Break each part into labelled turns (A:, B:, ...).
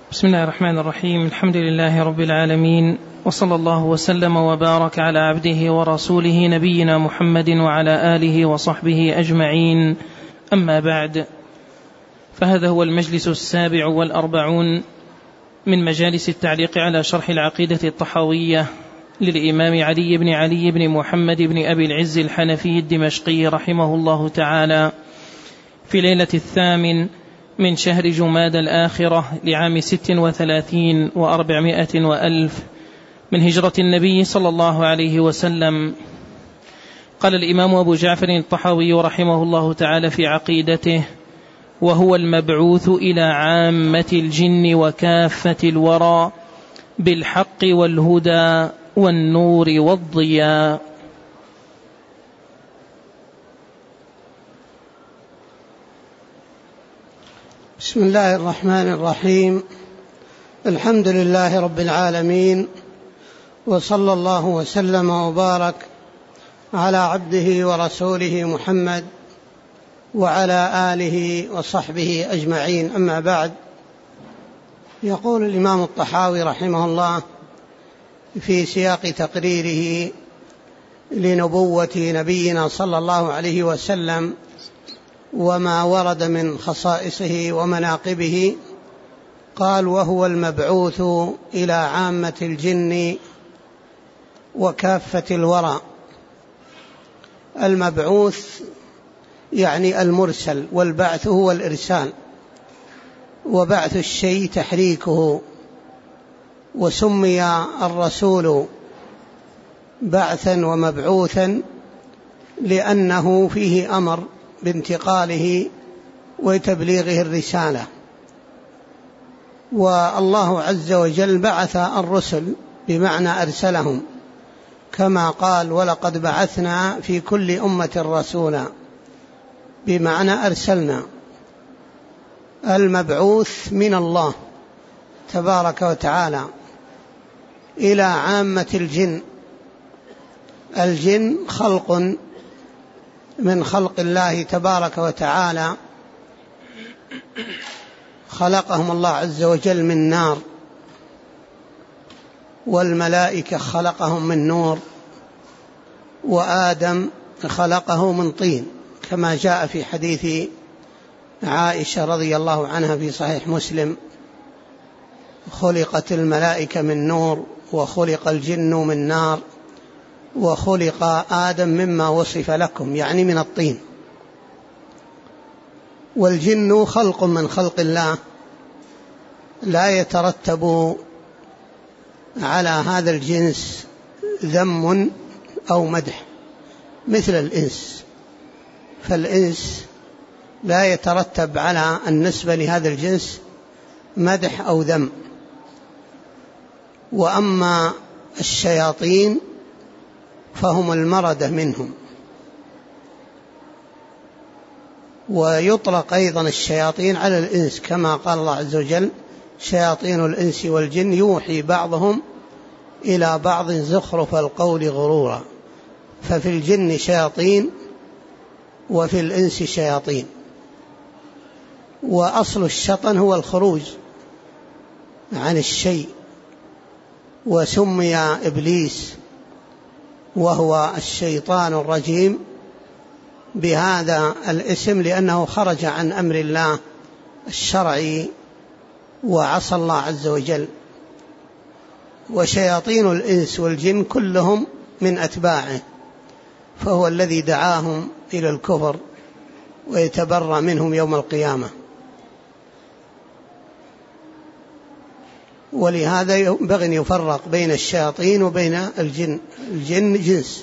A: بسم الله الرحمن الرحيم. الحمد لله رب العالمين، وصلى الله وسلم وبارك على عبده ورسوله نبينا محمد وعلى آله وصحبه أجمعين. أما بعد، فهذا هو المجلس 47 من مجالس التعليق على شرح العقيدة الطحاوية للإمام علي بن محمد بن أبي العز الحنفي الدمشقي رحمه الله تعالى، في ليلة 8 من شهر جماد الآخرة لعام 36 و400 وألف من هجرة النبي صلى الله عليه وسلم. قال الإمام أبو جعفر الطحاوي رحمه الله تعالى في عقيدته: وهو المبعوث إلى عامة الجن وكافة الورى بالحق والهدى والنور والضياء.
B: بسم الله الرحمن الرحيم. الحمد لله رب العالمين، وصلى الله وسلم وبارك على عبده ورسوله محمد وعلى آله وصحبه أجمعين. أما بعد، يقول الإمام الطحاوي رحمه الله في سياق تقريره لنبوة نبينا صلى الله عليه وسلم وما ورد من خصائصه ومناقبه، قال: وهو المبعوث إلى عامة الجن وكافة الورى. المبعوث يعني المرسل، والبعث هو الإرسال، وبعث الشيء تحريكه، وسمي الرسول بعثا ومبعوثا لأنه فيه أمر بانتقاله وتبليغه الرسالة. والله عز وجل بعث الرسل بمعنى أرسلهم، كما قال: ولقد بعثنا في كل أمة رسولا، بمعنى أرسلنا. المبعوث من الله تبارك وتعالى إلى عامة الجن. الجن خلق من خلق الله تبارك وتعالى، خلقهم الله عز وجل من نار، والملائكة خلقهم من نور، وآدم خلقه من طين، كما جاء في حديث عائشة رضي الله عنها في صحيح مسلم: خلقت الملائكة من نور، وخلق الجن من نار، وخلق آدم مما وصف لكم، يعني من الطين. والجن خلق من خلق الله، لا يترتب على هذا الجنس ذم أو مدح مثل الإنس. فالإنس لا يترتب على النسبة لهذا الجنس مدح أو ذم. وأما الشياطين فهم المردة منهم. ويطلق أيضا الشياطين على الإنس، كما قال الله عز وجل: شياطين الإنس والجن يوحي بعضهم إلى بعض زخرف القول غرورا. ففي الجن شياطين وفي الإنس شياطين. وأصل الشطن هو الخروج عن الشيء، وسمي إبليس وهو الشيطان الرجيم بهذا الاسم لأنه خرج عن أمر الله الشرعي وعصى الله عز وجل. وشياطين الإنس والجن كلهم من أتباعه، فهو الذي دعاهم إلى الكفر ويتبرأ منهم يوم القيامة. ولهذا ينبغي أن يفرق بين الشياطين وبين الجن. الجن جنس،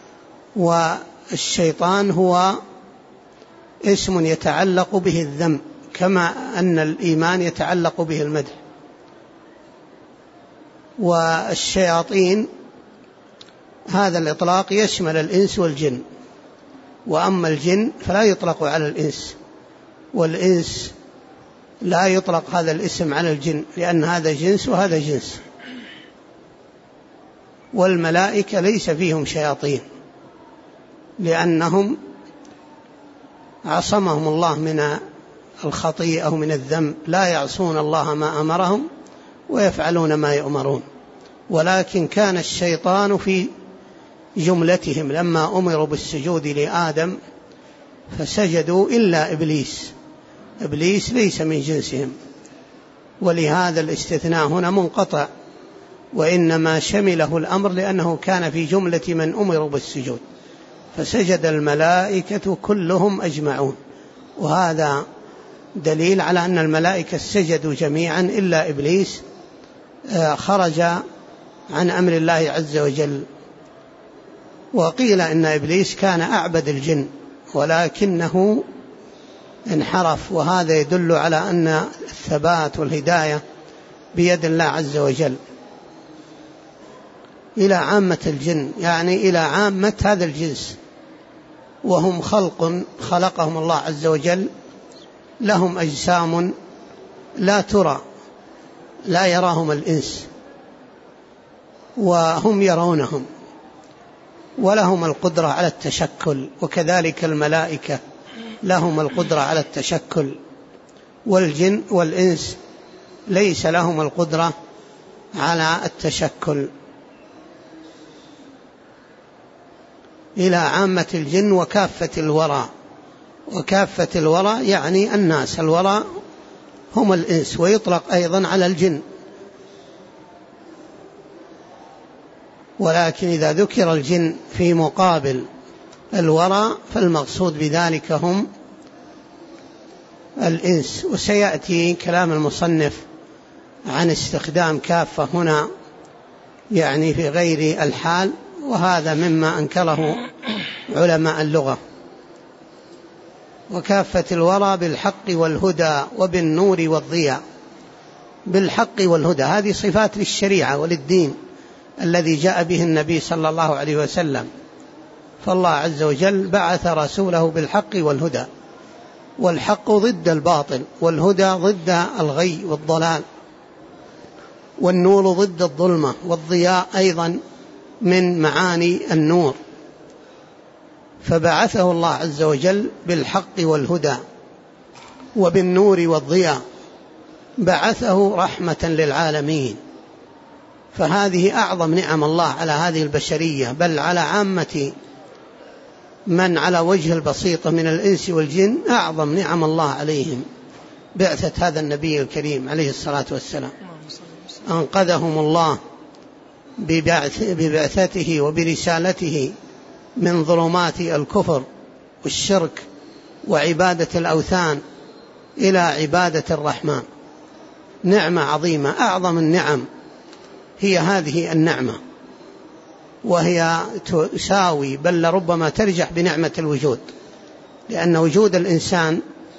B: والشيطان هو اسم يتعلق به الذم، كما أن الإيمان يتعلق به المدح. والشياطين هذا الإطلاق يشمل الإنس والجن، وأما الجن فلا يطلق على الإنس، والإنس لا يطلق هذا الاسم على الجن، لأن هذا جنس وهذا جنس. والملائكة ليس فيهم شياطين، لأنهم عصمهم الله من الخطيئة ومن الذنب، لا يعصون الله ما أمرهم ويفعلون ما يؤمرون. ولكن كان الشيطان في جملتهم لما أمروا بالسجود لآدم فسجدوا إلا إبليس. إبليس ليس من جنسهم، ولهذا الاستثناء هنا منقطع، وإنما شمله الأمر لأنه كان في جملة من أمروا بالسجود، فسجد الملائكة كلهم أجمعون. وهذا دليل على أن الملائكة سجدوا جميعا إلا إبليس خرج عن أمر الله عز وجل. وقيل إن إبليس كان أعبد الجن ولكنه انحرف، وهذا يدل على أن الثبات والهداية بيد الله عز وجل. إلى عامة الجن يعني إلى عامة هذا الجنس، وهم خلق خلقهم الله عز وجل، لهم أجسام لا ترى، لا يراهم الإنس وهم يرونهم، ولهم القدرة على التشكل، وكذلك الملائكة لهم القدرة على التشكل، والجن والإنس ليس لهم القدرة على التشكل. إلى عامة الجن وكافة الورى. وكافة الورى يعني الناس، الورى هم الإنس، ويطلق أيضا على الجن. ولكن إذا ذكر الجن في مقابل الورى فالمقصود بذلك هم الإنس. وسيأتي كلام المصنف عن استخدام كافة هنا يعني في غير الحال، وهذا مما أنكره علماء اللغة. وكافة الورى بالحق والهدى وبالنور والضياء. بالحق والهدى هذه صفات للشريعة وللدين الذي جاء به النبي صلى الله عليه وسلم، فالله عز وجل بعث رسوله بالحق والهدى، والحق ضد الباطل، والهدى ضد الغي والضلال، والنور ضد الظلمة، والضياء أيضا من معاني النور. فبعثه الله عز وجل بالحق والهدى وبالنور والضياء، بعثه رحمة للعالمين. فهذه أعظم نعم الله على هذه البشرية، بل على عامة من على وجه البسيطة من الإنس والجن، أعظم نعم الله عليهم بعثة هذا النبي الكريم عليه الصلاة والسلام. أنقذهم الله ببعثته وبرسالته من ظلمات الكفر والشرك وعبادة الأوثان إلى عبادة الرحمن. نعمة عظيمة، أعظم النعم هي هذه النعمة، وهي تساوي بل لربما ترجح بنعمة الوجود، لأن وجود الإنسان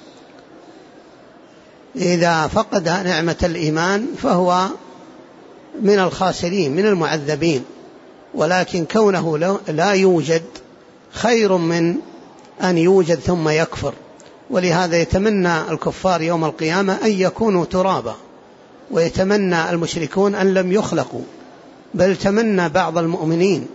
B: إذا فقد نعمة الإيمان فهو من الخاسرين من المعذبين، ولكن كونه لا يوجد خير من أن يوجد ثم يكفر. ولهذا يتمنى الكفار يوم القيامة أن يكونوا ترابا، ويتمنى المشركون أن لم يخلقوا، بل تمنى بعض المؤمنين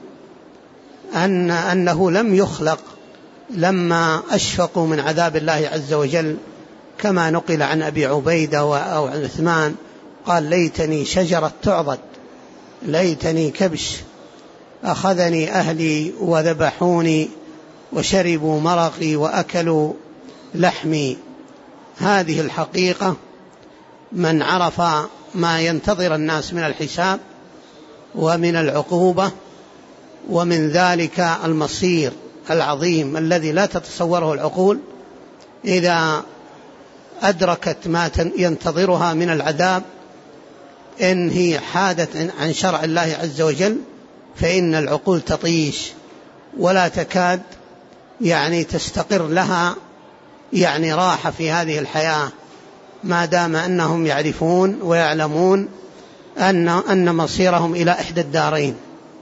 B: أنه لم يخلق لما أشفقوا من عذاب الله عز وجل، كما نقل عن أبي عبيدة أو عن عثمان قال: ليتني شجرة تعضد، ليتني كبش أخذني أهلي وذبحوني وشربوا مرقي وأكلوا لحمي. هذه الحقيقة من عرف ما ينتظر الناس من الحساب ومن العقوبة، ومن ذلك المصير العظيم الذي لا تتصوره العقول، إذا أدركت ما ينتظرها من العذاب إن هي حادت عن شرع الله عز وجل، فإن العقول تطيش ولا تكاد يعني تستقر لها يعني راحة في هذه الحياة، ما دام أنهم يعرفون ويعلمون أن مصيرهم إلى إحدى الدارين.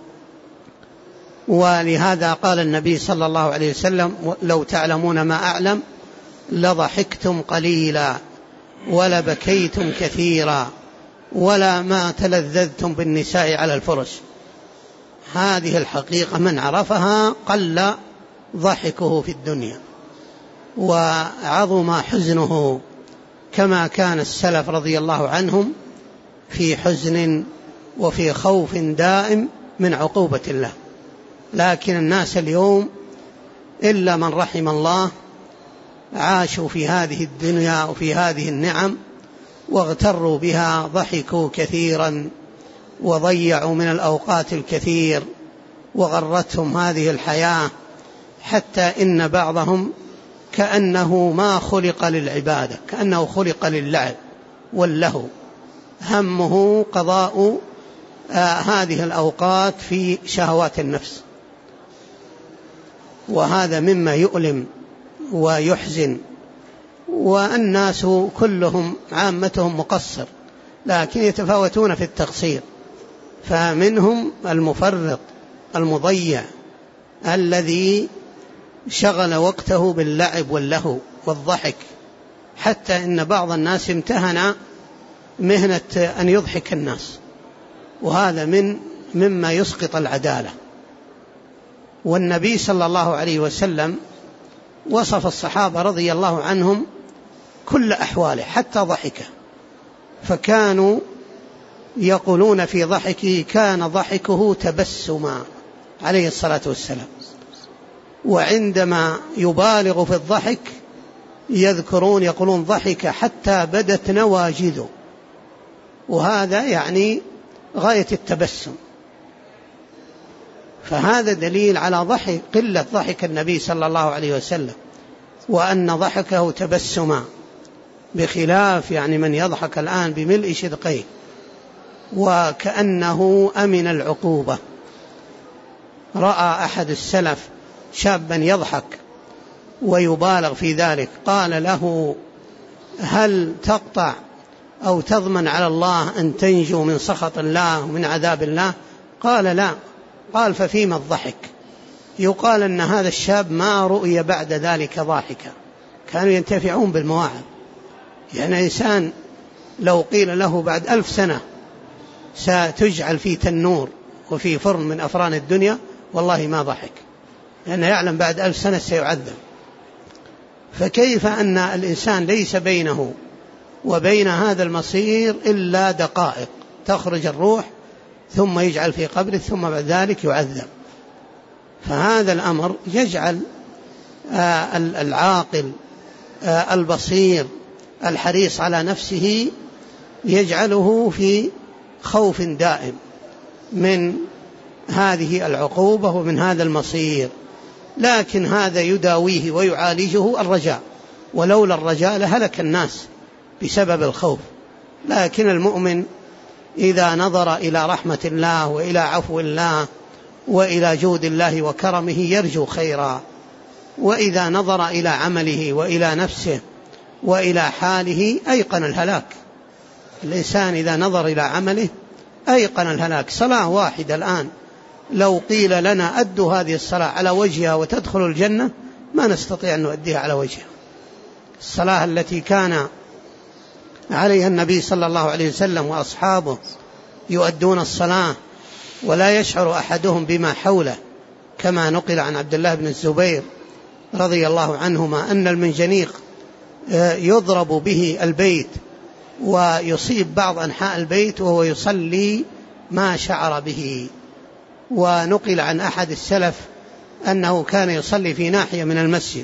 B: ولهذا قال النبي صلى الله عليه وسلم: لو تعلمون ما أعلم لضحكتم قليلا ولبكيتم كثيرا ولا ما تلذذتم بالنساء على الفرش. هذه الحقيقة من عرفها قل ضحكه في الدنيا وعظم حزنه، كما كان السلف رضي الله عنهم في حزن وفي خوف دائم من عقوبة الله. لكن الناس اليوم إلا من رحم الله عاشوا في هذه الدنيا وفي هذه النعم واغتروا بها، ضحكوا كثيرا وضيعوا من الأوقات الكثير وغرتهم هذه الحياة، حتى إن بعضهم كأنه ما خلق للعبادة، كأنه خلق للعب واللهو، همه قضاء هذه الأوقات في شهوات النفس. وهذا مما يؤلم ويحزن. والناس كلهم عامتهم مقصر، لكن يتفاوتون في التقصير، فمنهم المفرط المضيع الذي شغل وقته باللعب واللهو والضحك، حتى إن بعض الناس امتهن مهنة أن يضحك الناس، وهذا مما يسقط العدالة. والنبي صلى الله عليه وسلم وصف الصحابة رضي الله عنهم كل أحواله حتى ضحكه، فكانوا يقولون في ضحكه كان ضحكه تبسما عليه الصلاة والسلام. وعندما يبالغ في الضحك يقولون ضحك حتى بدت نواجذه، وهذا يعني غاية التبسم. فهذا دليل على قلة ضحك النبي صلى الله عليه وسلم، وأن ضحكه تبسما، بخلاف يعني من يضحك الآن بملء شدقيه وكأنه أمن العقوبة. رأى أحد السلف شابا يضحك ويبالغ في ذلك، قال له: هل تقطع أو تضمن على الله أن تنجو من سخط الله ومن عذاب الله؟ قال: لا. قال: ففيما الضحك؟ يقال أن هذا الشاب ما رؤي بعد ذلك ضاحكا، كانوا ينتفعون بالمواعظ. يعني إنسان لو قيل له بعد 1000 سنة ستجعل في تنور وفي فرن من أفران الدنيا، والله ما ضحك، لأنه يعلم بعد 1000 سنة سيعذب. فكيف أن الإنسان ليس بينه وبين هذا المصير إلا دقائق، تخرج الروح ثم يجعل في قبره ثم بعد ذلك يعذب. فهذا الأمر يجعل العاقل البصير الحريص على نفسه يجعله في خوف دائم من هذه العقوبة ومن هذا المصير. لكن هذا يداويه ويعالجه الرجاء، ولولا الرجاء لهلك الناس بسبب الخوف. لكن المؤمن إذا نظر إلى رحمة الله وإلى عفو الله وإلى جود الله وكرمه يرجو خيرا، وإذا نظر إلى عمله وإلى نفسه وإلى حاله أيقن الهلاك. الإنسان إذا نظر إلى عمله أيقن الهلاك. صلاة واحدة الآن لو قيل لنا أدوا هذه الصلاة على وجهها وتدخل الجنة ما نستطيع أن نؤديها على وجهها. الصلاة التي كان عليها النبي صلى الله عليه وسلم وأصحابه يؤدون الصلاة ولا يشعر أحدهم بما حوله، كما نقل عن عبد الله بن الزبير رضي الله عنهما أن المنجنيق يضرب به البيت ويصيب بعض أنحاء البيت وهو يصلي ما شعر به. ونقل عن أحد السلف أنه كان يصلي في ناحية من المسجد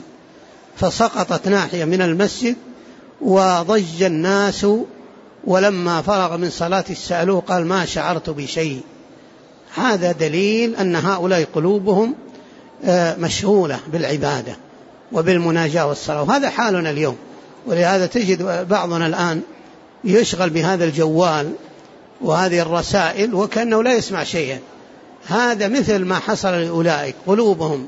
B: فسقطت ناحية من المسجد وضج الناس، ولما فرغ من صلاة سألوه قال: ما شعرت بشيء. هذا دليل أن هؤلاء قلوبهم مشغولة بالعبادة وبالمناجاة والصلاة، وهذا حالنا اليوم. ولهذا تجد بعضنا الآن يشغل بهذا الجوال وهذه الرسائل وكأنه لا يسمع شيئا. هذا مثل ما حصل لأولئك، قلوبهم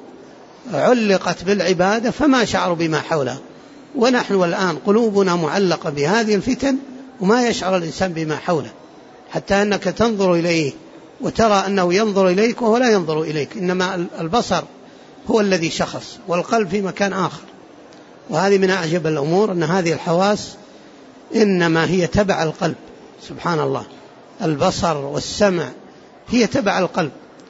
B: علقت بالعبادة فما شعروا بما حوله. ونحن الآن قلوبنا معلقة بهذه الفتن وما يشعر الإنسان بما حوله، حتى أنك تنظر إليه وترى أنه ينظر إليك وهو لا ينظر إليك، إنما البصر هو الذي شخص والقلب في مكان آخر. وهذه من أعجب الأمور، أن هذه الحواس إنما هي تبع القلب. سبحان الله، البصر والسمع هي تبع القلب،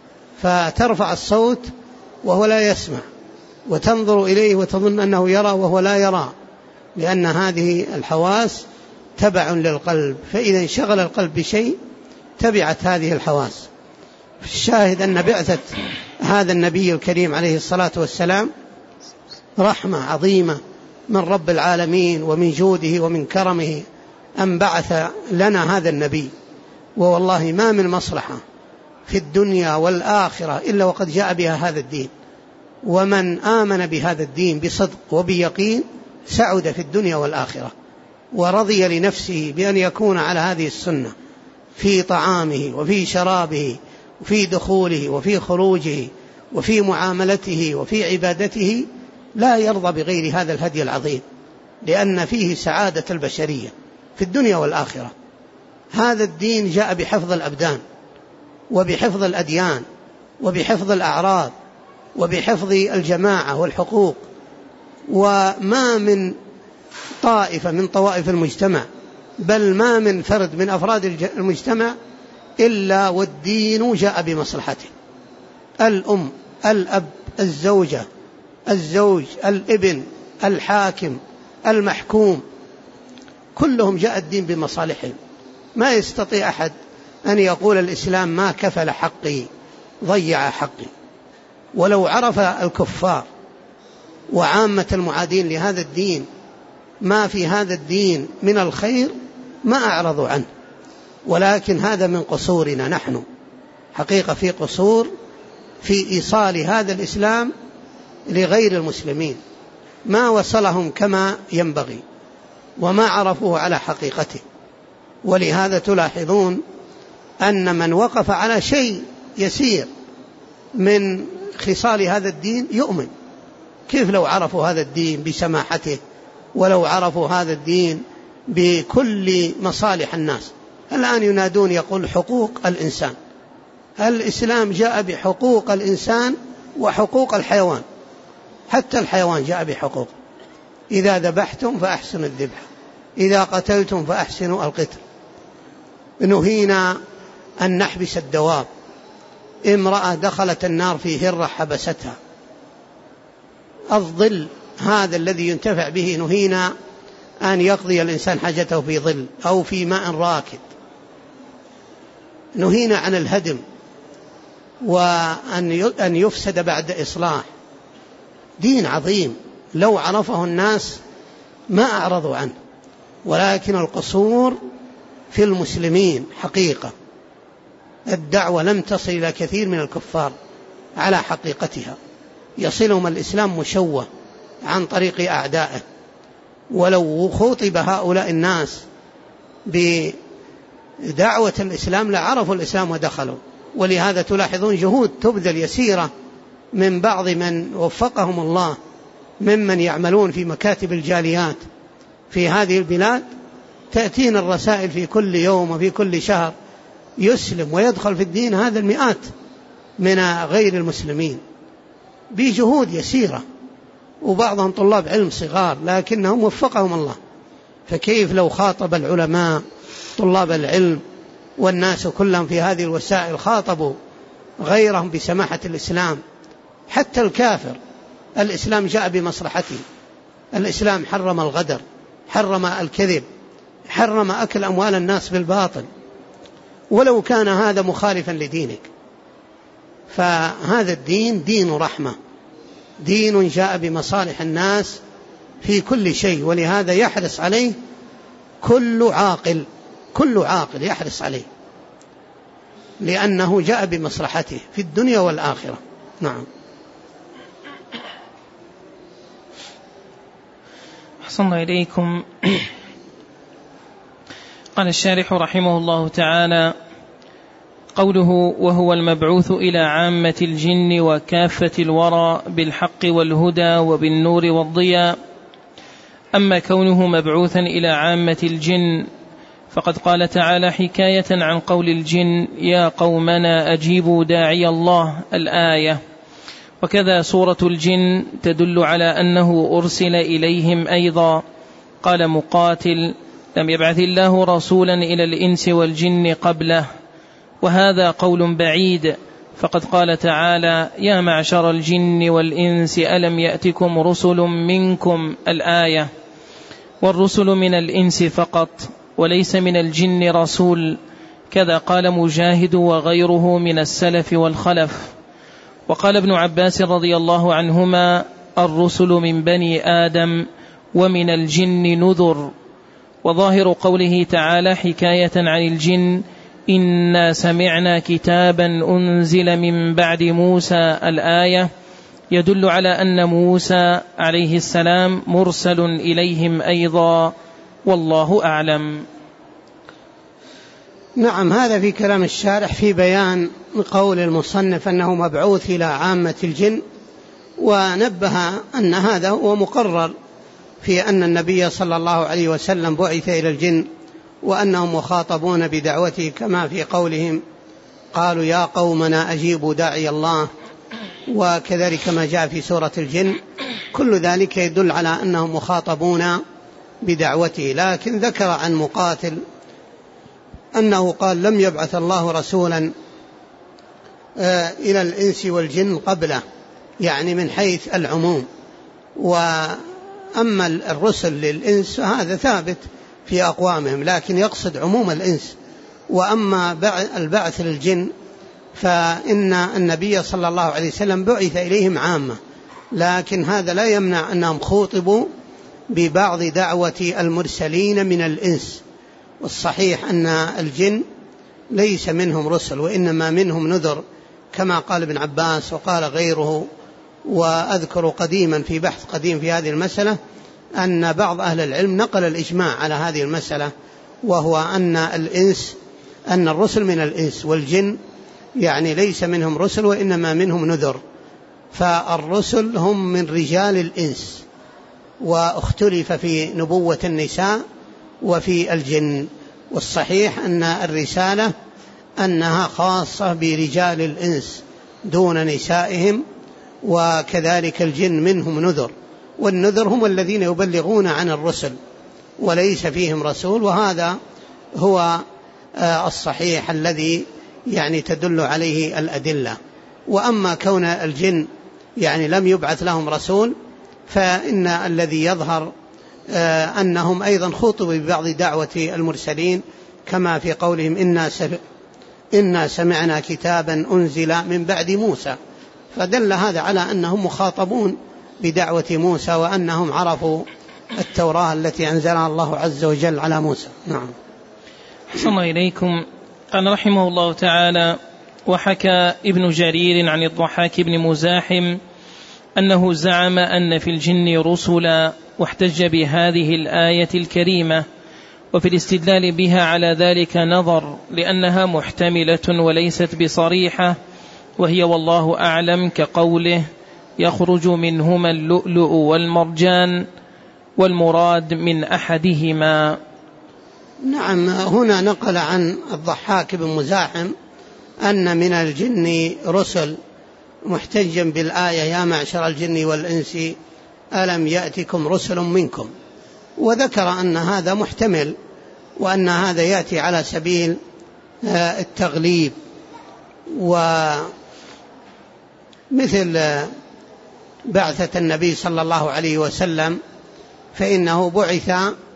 B: فترفع الصوت وهو لا يسمع، وتنظر إليه وتظن أنه يرى وهو لا يرى، لأن هذه الحواس تبع للقلب، فإذا انشغل القلب بشيء تبعت هذه الحواس. الشاهد أن بعثة هذا النبي الكريم عليه الصلاة والسلام رحمة عظيمة من رب العالمين، ومن جوده ومن كرمه أن بعث لنا هذا النبي. ووالله ما من مصلحة في الدنيا والآخرة إلا وقد جاء بها هذا الدين، ومن آمن بهذا الدين بصدق وبيقين سعد في الدنيا والآخرة، ورضي لنفسه بأن يكون على هذه السنة في طعامه وفي شرابه وفي دخوله وفي خروجه وفي معاملته وفي عبادته، لا يرضى بغير هذا الهدي العظيم، لأن فيه سعادة البشرية في الدنيا والآخرة. هذا الدين جاء بحفظ الأبدان وبحفظ الأديان وبحفظ الأعراض وبحفظ الجماعة والحقوق، وما من طائفة من طوائف المجتمع، بل ما من فرد من أفراد المجتمع إلا والدين جاء بمصلحته. الأم، الأب، الزوجة، الزوج، الابن، الحاكم، المحكوم، كلهم جاء الدين بمصالحهم. ما يستطيع أحد أن يقول الإسلام ما كفل حقي، ضيع حقي. ولو عرف الكفار وعامة المعادين لهذا الدين ما في هذا الدين من الخير ما أعرضوا عنه، ولكن هذا من قصورنا نحن، حقيقة في قصور في إيصال هذا الإسلام لغير المسلمين، ما وصلهم كما ينبغي وما عرفوه على حقيقته. ولهذا تلاحظون أن من وقف على شيء يسير من خصال هذا الدين يؤمن. كيف لو عرفوا هذا الدين بسماحته، ولو عرفوا هذا الدين بكل مصالح الناس؟ الآن ينادون يقول حقوق الإنسان. الإسلام جاء بحقوق الإنسان وحقوق الحيوان، حتى الحيوان جاء بحقوق. إذا ذبحتم فأحسنوا الذبح، إذا قتلتم فأحسنوا القتل. نهينا أن نحبس الدواب. امرأة دخلت النار في هرة حبستها. الظل هذا الذي ينتفع به نهينا أن يقضي الإنسان حاجته في ظل أو في ماء راكد. نهينا عن الهدم وأن يفسد بعد إصلاح. دين عظيم لو عرفه الناس ما أعرضوا عنه، ولكن القصور في المسلمين حقيقة. الدعوة لم تصل إلى كثير من الكفار على حقيقتها، يصلهم الإسلام مشوه عن طريق أعدائه. ولو خاطب هؤلاء الناس بدعوة الإسلام لعرفوا الإسلام ودخلوا. ولهذا تلاحظون جهود تبذل يسيرة من بعض من وفقهم الله ممن يعملون في مكاتب الجاليات في هذه البلاد. تأتينا الرسائل في كل يوم وفي كل شهر يسلم ويدخل في الدين هذا المئات من غير المسلمين بجهود يسيرة، وبعضهم طلاب علم صغار لكنهم وفقهم الله. فكيف لو خاطب العلماء طلاب العلم والناس كلهم في هذه الوسائل خاطبوا غيرهم بسماحة الإسلام؟ حتى الكافر الإسلام جاء بمصلحته. الإسلام حرم الغدر، حرم الكذب، حرم أكل أموال الناس بالباطل، ولو كان هذا مخالفا لدينك. فهذا الدين دين رحمة، دين جاء بمصالح الناس في كل شيء. ولهذا يحرص عليه كل عاقل، كل عاقل يحرص عليه، لأنه جاء بمصلحته في الدنيا والآخرة. نعم.
A: أحسن الله إليكم. قال الشارح رحمه الله تعالى: قوله وهو المبعوث إلى عامة الجن وكافة الورى بالحق والهدى وبالنور والضياء. أما كونه مبعوثا إلى عامة الجن فقد قال تعالى حكاية عن قول الجن: يا قومنا أجيبوا داعي الله، الآية. وكذا سورة الجن تدل على أنه أرسل إليهم أيضا. قال مقاتل: لم يبعث الله رسولا إلى الإنس والجن قبله. وهذا قول بعيد، فقد قال تعالى: يا معشر الجن والإنس ألم يأتكم رسل منكم، الآية. والرسل من الإنس فقط، وليس من الجن رسول، كذا قال مجاهد وغيره من السلف والخلف. وقال ابن عباس رضي الله عنهما: الرسل من بني آدم ومن الجن نذر. وظاهر قوله تعالى حكاية عن الجن: إنا سمعنا كتابا أنزل من بعد موسى الآية، يدل على أن موسى عليه السلام مرسل إليهم أيضا، والله أعلم.
B: نعم، هذا في كلام الشارح في بيان قول المصنف أنه مبعوث إلى عامة الجن، ونبه أن هذا هو مقرر في أن النبي صلى الله عليه وسلم بعث إلى الجن، وأنهم مخاطبون بدعوته، كما في قولهم: قالوا يا قومنا أجيبوا داعي الله، وكذلك ما جاء في سورة الجن. كل ذلك يدل على أنهم مخاطبون بدعوته. لكن ذكر عن مقاتل أنه قال: لم يبعث الله رسولا إلى الإنس والجن قبله، يعني من حيث العموم. وأما الرسل للإنس فهذا ثابت في أقوامهم، لكن يقصد عموم الإنس. وأما البعث للجن فإن النبي صلى الله عليه وسلم بعث إليهم عامة، لكن هذا لا يمنع أنهم خوطبوا ببعض دعوة المرسلين من الإنس. والصحيح أن الجن ليس منهم رسل، وإنما منهم نذر، كما قال ابن عباس وقال غيره. وأذكر قديما في بحث قديم في هذه المسألة أن بعض أهل العلم نقل الإجماع على هذه المسألة، وهو أن الرسل من الإنس، والجن يعني ليس منهم رسل وإنما منهم نذر. فالرسل هم من رجال الإنس، واختلف في نبوة النساء وفي الجن. والصحيح أن الرسالة أنها خاصة برجال الإنس دون نسائهم، وكذلك الجن منهم نذر، والنذر هم الذين يبلغون عن الرسل وليس فيهم رسول. وهذا هو الصحيح الذي يعني تدل عليه الأدلة. وأما كون الجن يعني لم يبعث لهم رسول، فإن الذي يظهر أنهم أيضا خطبوا ببعض دعوة المرسلين، كما في قولهم: إنا سمعنا كتابا أنزل من بعد موسى. فدل هذا على أنهم مخاطبون بدعوة موسى، وأنهم عرفوا التوراة التي أنزلها الله عز وجل على موسى. نعم.
A: أحسن الله إليكم. قال رحمه الله تعالى: وحكى ابن جرير عن الضحاك بن مزاحم أنه زعم أن في الجن رسلا، واحتج بهذه الآية الكريمة، وفي الاستدلال بها على ذلك نظر، لأنها محتملة وليست بصريحة، وهي والله أعلم كقوله: يخرج منهما اللؤلؤ والمرجان، والمراد من أحدهما.
B: نعم، هنا نقل عن الضحاك بن مزاحم أن من الجن رسل، محتجا بالآية: يا معشر الجن والإنس ألم يأتكم رسل منكم. وذكر أن هذا محتمل، وأن هذا يأتي على سبيل التغليب. ومثل بعثة النبي صلى الله عليه وسلم فإنه بعث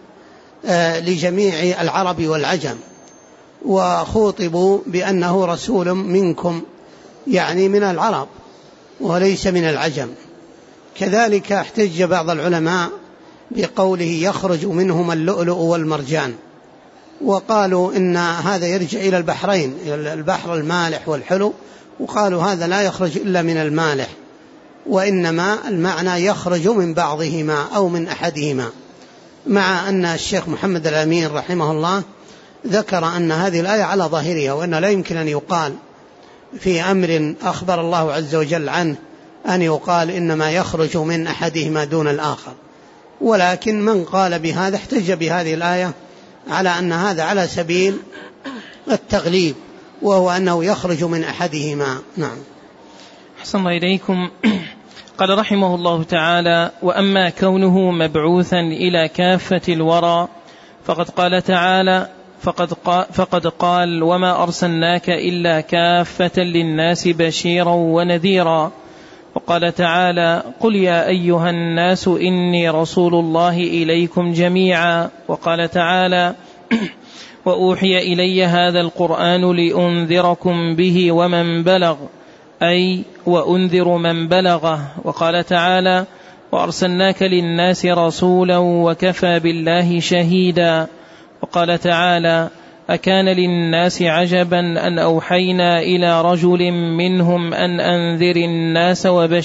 B: لجميع العرب والعجم، وخوطبوا بأنه رسول منكم، يعني من العرب وليس من العجم. كذلك احتج بعض العلماء بقوله: يخرج منهما اللؤلؤ والمرجان، وقالوا إن هذا يرجع إلى البحرين، إلى البحر المالح والحلو، وقالوا هذا لا يخرج إلا من المالح، وإنما المعنى يخرج من بعضهما أو من أحدهما. مع أن الشيخ محمد الأمين رحمه الله ذكر أن هذه الآية على ظاهرها، وأن لا يمكن أن يقال في أمر أخبر الله عز وجل عنه أن يقال إنما يخرج من أحدهما دون الآخر. ولكن من قال بهذا احتج بهذه الآية على أن هذا على سبيل التغليب، وهو أنه يخرج من أحدهما. نعم.
A: أحسن الله إليكم. قال رحمه الله تعالى: وأما كونه مبعوثا إلى كافة الورى فقد قال تعالى: فقد قال: وما أرسلناك إلا كافة للناس بشيرا ونذيرا. وقال تعالى: قل يا أيها الناس إني رسول الله إليكم جميعا. وقال تعالى: وأوحي إلي هذا القرآن لأنذركم به ومن بلغ، أي وأنذر من بلغه. وقال تعالى: وأرسلناك للناس رسولا وكفى بالله شهيدا. وقال تعالى: أكان للناس عجبا أن أوحينا إلى رجل منهم أن أنذر الناس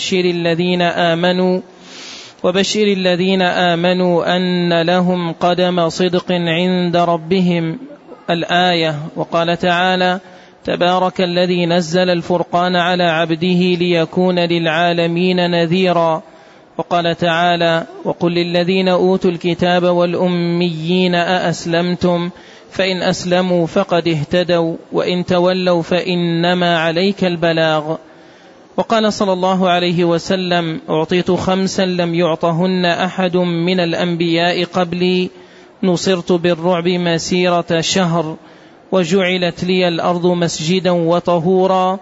A: وبشر الذين آمنوا أن لهم قدم صدق عند ربهم، الآية. وقال تعالى: تبارك الذي نزل الفرقان على عبده ليكون للعالمين نذيرا. وقال تعالى: وقل للذين أوتوا الكتاب والأميين أأسلمتم؟ فإن أسلموا فقد اهتدوا، وإن تولوا فإنما عليك البلاغ. وقال صلى الله عليه وسلم: أعطيت 5 لم يعطهن أحد من الأنبياء قبلي، نصرت بالرعب مسيرة شهر، وجعلت لي الأرض مسجدا وطهورا،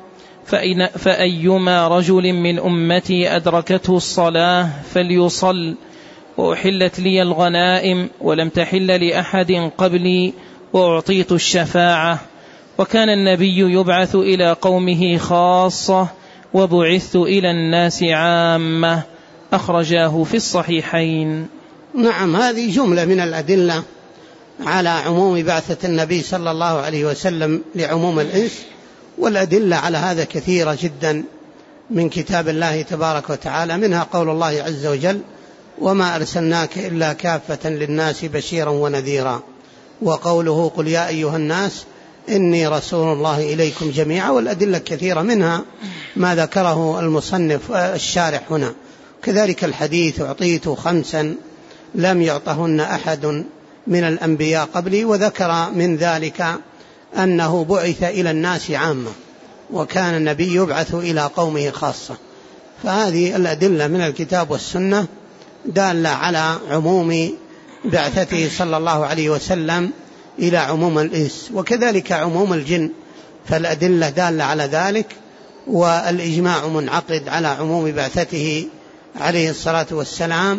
A: فأيما رجل من أمتي أدركته الصلاة فليصل، وأحلت لي الغنائم ولم تحل لأحد قبلي، وأعطيت الشفاعة. وكان النبي يبعث إلى قومه خاصة، وبعثت إلى الناس عامة. أخرجاه في الصحيحين.
B: نعم، هذه جملة من الأدلة على عموم بعثة النبي صلى الله عليه وسلم لعموم الإنس، والأدلة على هذا كثيرة جدا من كتاب الله تبارك وتعالى، منها قول الله عز وجل: وما أرسلناك إلا كافة للناس بشيرا ونذيرا، وقوله: قل يا أيها الناس إني رسول الله إليكم جميعا. والأدلة كثيرة، منها ما ذكره المصنف الشارح هنا. كذلك الحديث: أعطيت 5 لم يعطهن أحد من الأنبياء قبلي، وذكر من ذلك أنه بعث إلى الناس عامة، وكان النبي يبعث إلى قومه خاصة. فهذه الأدلة من الكتاب والسنة دالة على عموم بعثته صلى الله عليه وسلم إلى عموم الإنس، وكذلك عموم الجن، فالأدلة دالة على ذلك، والإجماع منعقد على عموم بعثته عليه الصلاة والسلام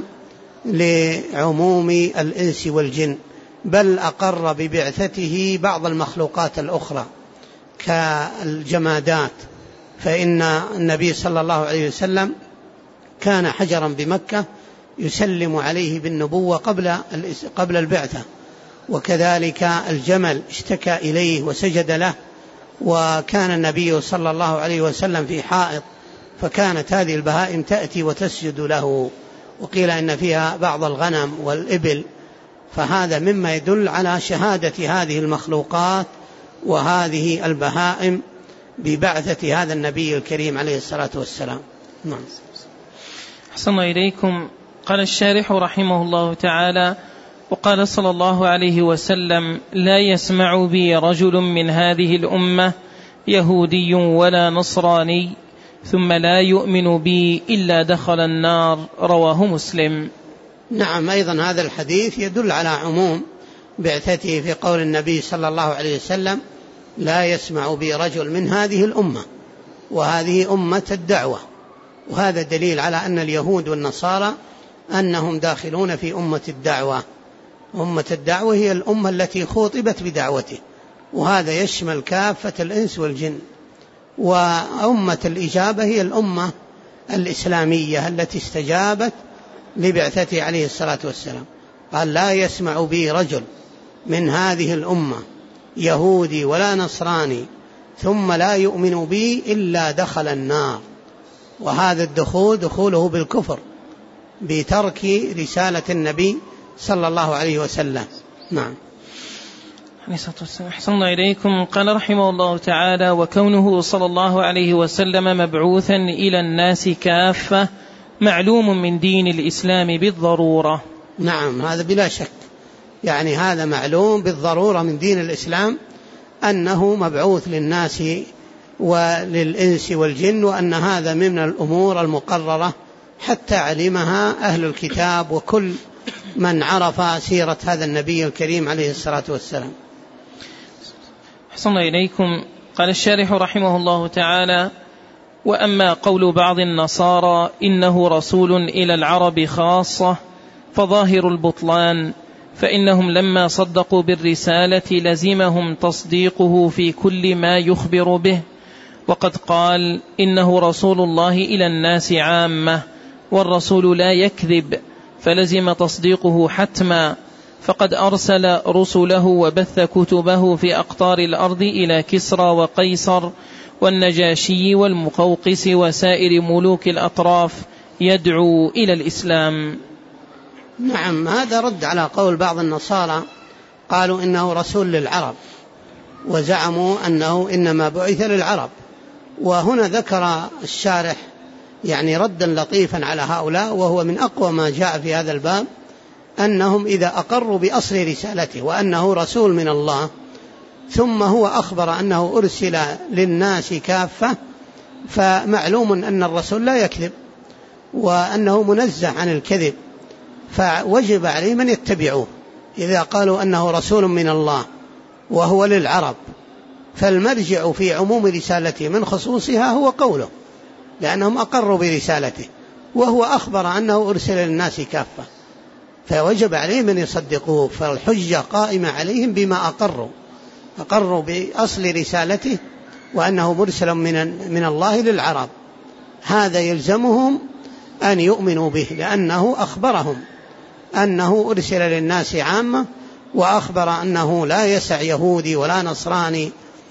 B: لعموم الإنس والجن، بل أقر ببعثته بعض المخلوقات الأخرى كالجمادات، فإن النبي صلى الله عليه وسلم كان حجرا بمكة يسلم عليه بالنبوة قبل البعثة، وكذلك الجمل اشتكى إليه وسجد له، وكان النبي صلى الله عليه وسلم في حائط، فكانت هذه البهائم تأتي وتسجد له، وقيل إن فيها بعض الغنم والإبل. فهذا مما يدل على شهادة هذه المخلوقات وهذه البهائم ببعثة هذا النبي الكريم عليه الصلاة والسلام. نعم.
A: أحسن إليكم. قال الشارح رحمه الله تعالى: وقال صلى الله عليه وسلم: لا يسمع بي رجل من هذه الأمة يهودي ولا نصراني ثم لا يؤمن بي إلا دخل النار. رواه مسلم.
B: نعم، أيضا هذا الحديث يدل على عموم بعثته في قول النبي صلى الله عليه وسلم: لا يسمع بي رجل من هذه الأمة، وهذه أمة الدعوة، وهذا دليل على أن اليهود والنصارى أنهم داخلون في أمة الدعوة. أمة الدعوة هي الأمة التي خوطبت بدعوته، وهذا يشمل كافة الإنس والجن. وأمة الإجابة هي الأمة الإسلامية التي استجابت لبعثته عليه الصلاة والسلام. قال: لا يسمع بي رجل من هذه الأمة يهودي ولا نصراني ثم لا يؤمن بي إلا دخل النار. وهذا الدخول دخوله بالكفر بترك رسالة النبي صلى الله عليه وسلم. نعم.
A: أحسن إليكم. قال رحمه الله تعالى: وكونه صلى الله عليه وسلم مبعوثا إلى الناس كافة معلوم من دين الإسلام بالضرورة.
B: نعم، هذا بلا شك، يعني هذا معلوم بالضرورة من دين الإسلام أنه مبعوث للناس وللإنس والجن، وأن هذا من الأمور المقررة حتى علمها أهل الكتاب وكل من عرف سيرة هذا النبي الكريم عليه الصلاة والسلام.
A: أحسن إليكم. قال الشارح رحمه الله تعالى: وأما قول بعض النصارى إنه رسول إلى العرب خاصة فظاهر البطلان، فإنهم لما صدقوا بالرسالة لزمهم تصديقه في كل ما يخبر به، وقد قال إنه رسول الله إلى الناس عامة، والرسول لا يكذب، فلزم تصديقه حتما، فقد أرسل رسله وبث كتبه في أقطار الأرض إلى كسرى وقيصر والنجاشي والمقوقس وسائر ملوك الأطراف يدعو إلى الإسلام.
B: نعم، هذا رد على قول بعض النصارى قالوا إنه رسول للعرب، وزعموا أنه إنما بعث للعرب. وهنا ذكر الشارح يعني ردا لطيفا على هؤلاء، وهو من أقوى ما جاء في هذا الباب، أنهم إذا أقروا بأصل رسالته وأنه رسول من الله، ثم هو أخبر أنه أرسل للناس كافة، فمعلوم أن الرسول لا يكذب وأنه منزه عن الكذب، فوجب عليهم أن يتبعوه. إذا قالوا أنه رسول من الله وهو للعرب، فالمرجع في عموم رسالته من خصوصها هو قوله، لأنهم أقروا برسالته، وهو أخبر أنه أرسل للناس كافة، فوجب عليهم أن يصدقوه. فالحجة قائمة عليهم بما أقروا بأصل رسالته وأنه مرسل من الله للعرب، هذا يلزمهم أن يؤمنوا به، لأنه أخبرهم أنه أرسل للناس عامة، وأخبر أنه لا يسع يهودي ولا نصراني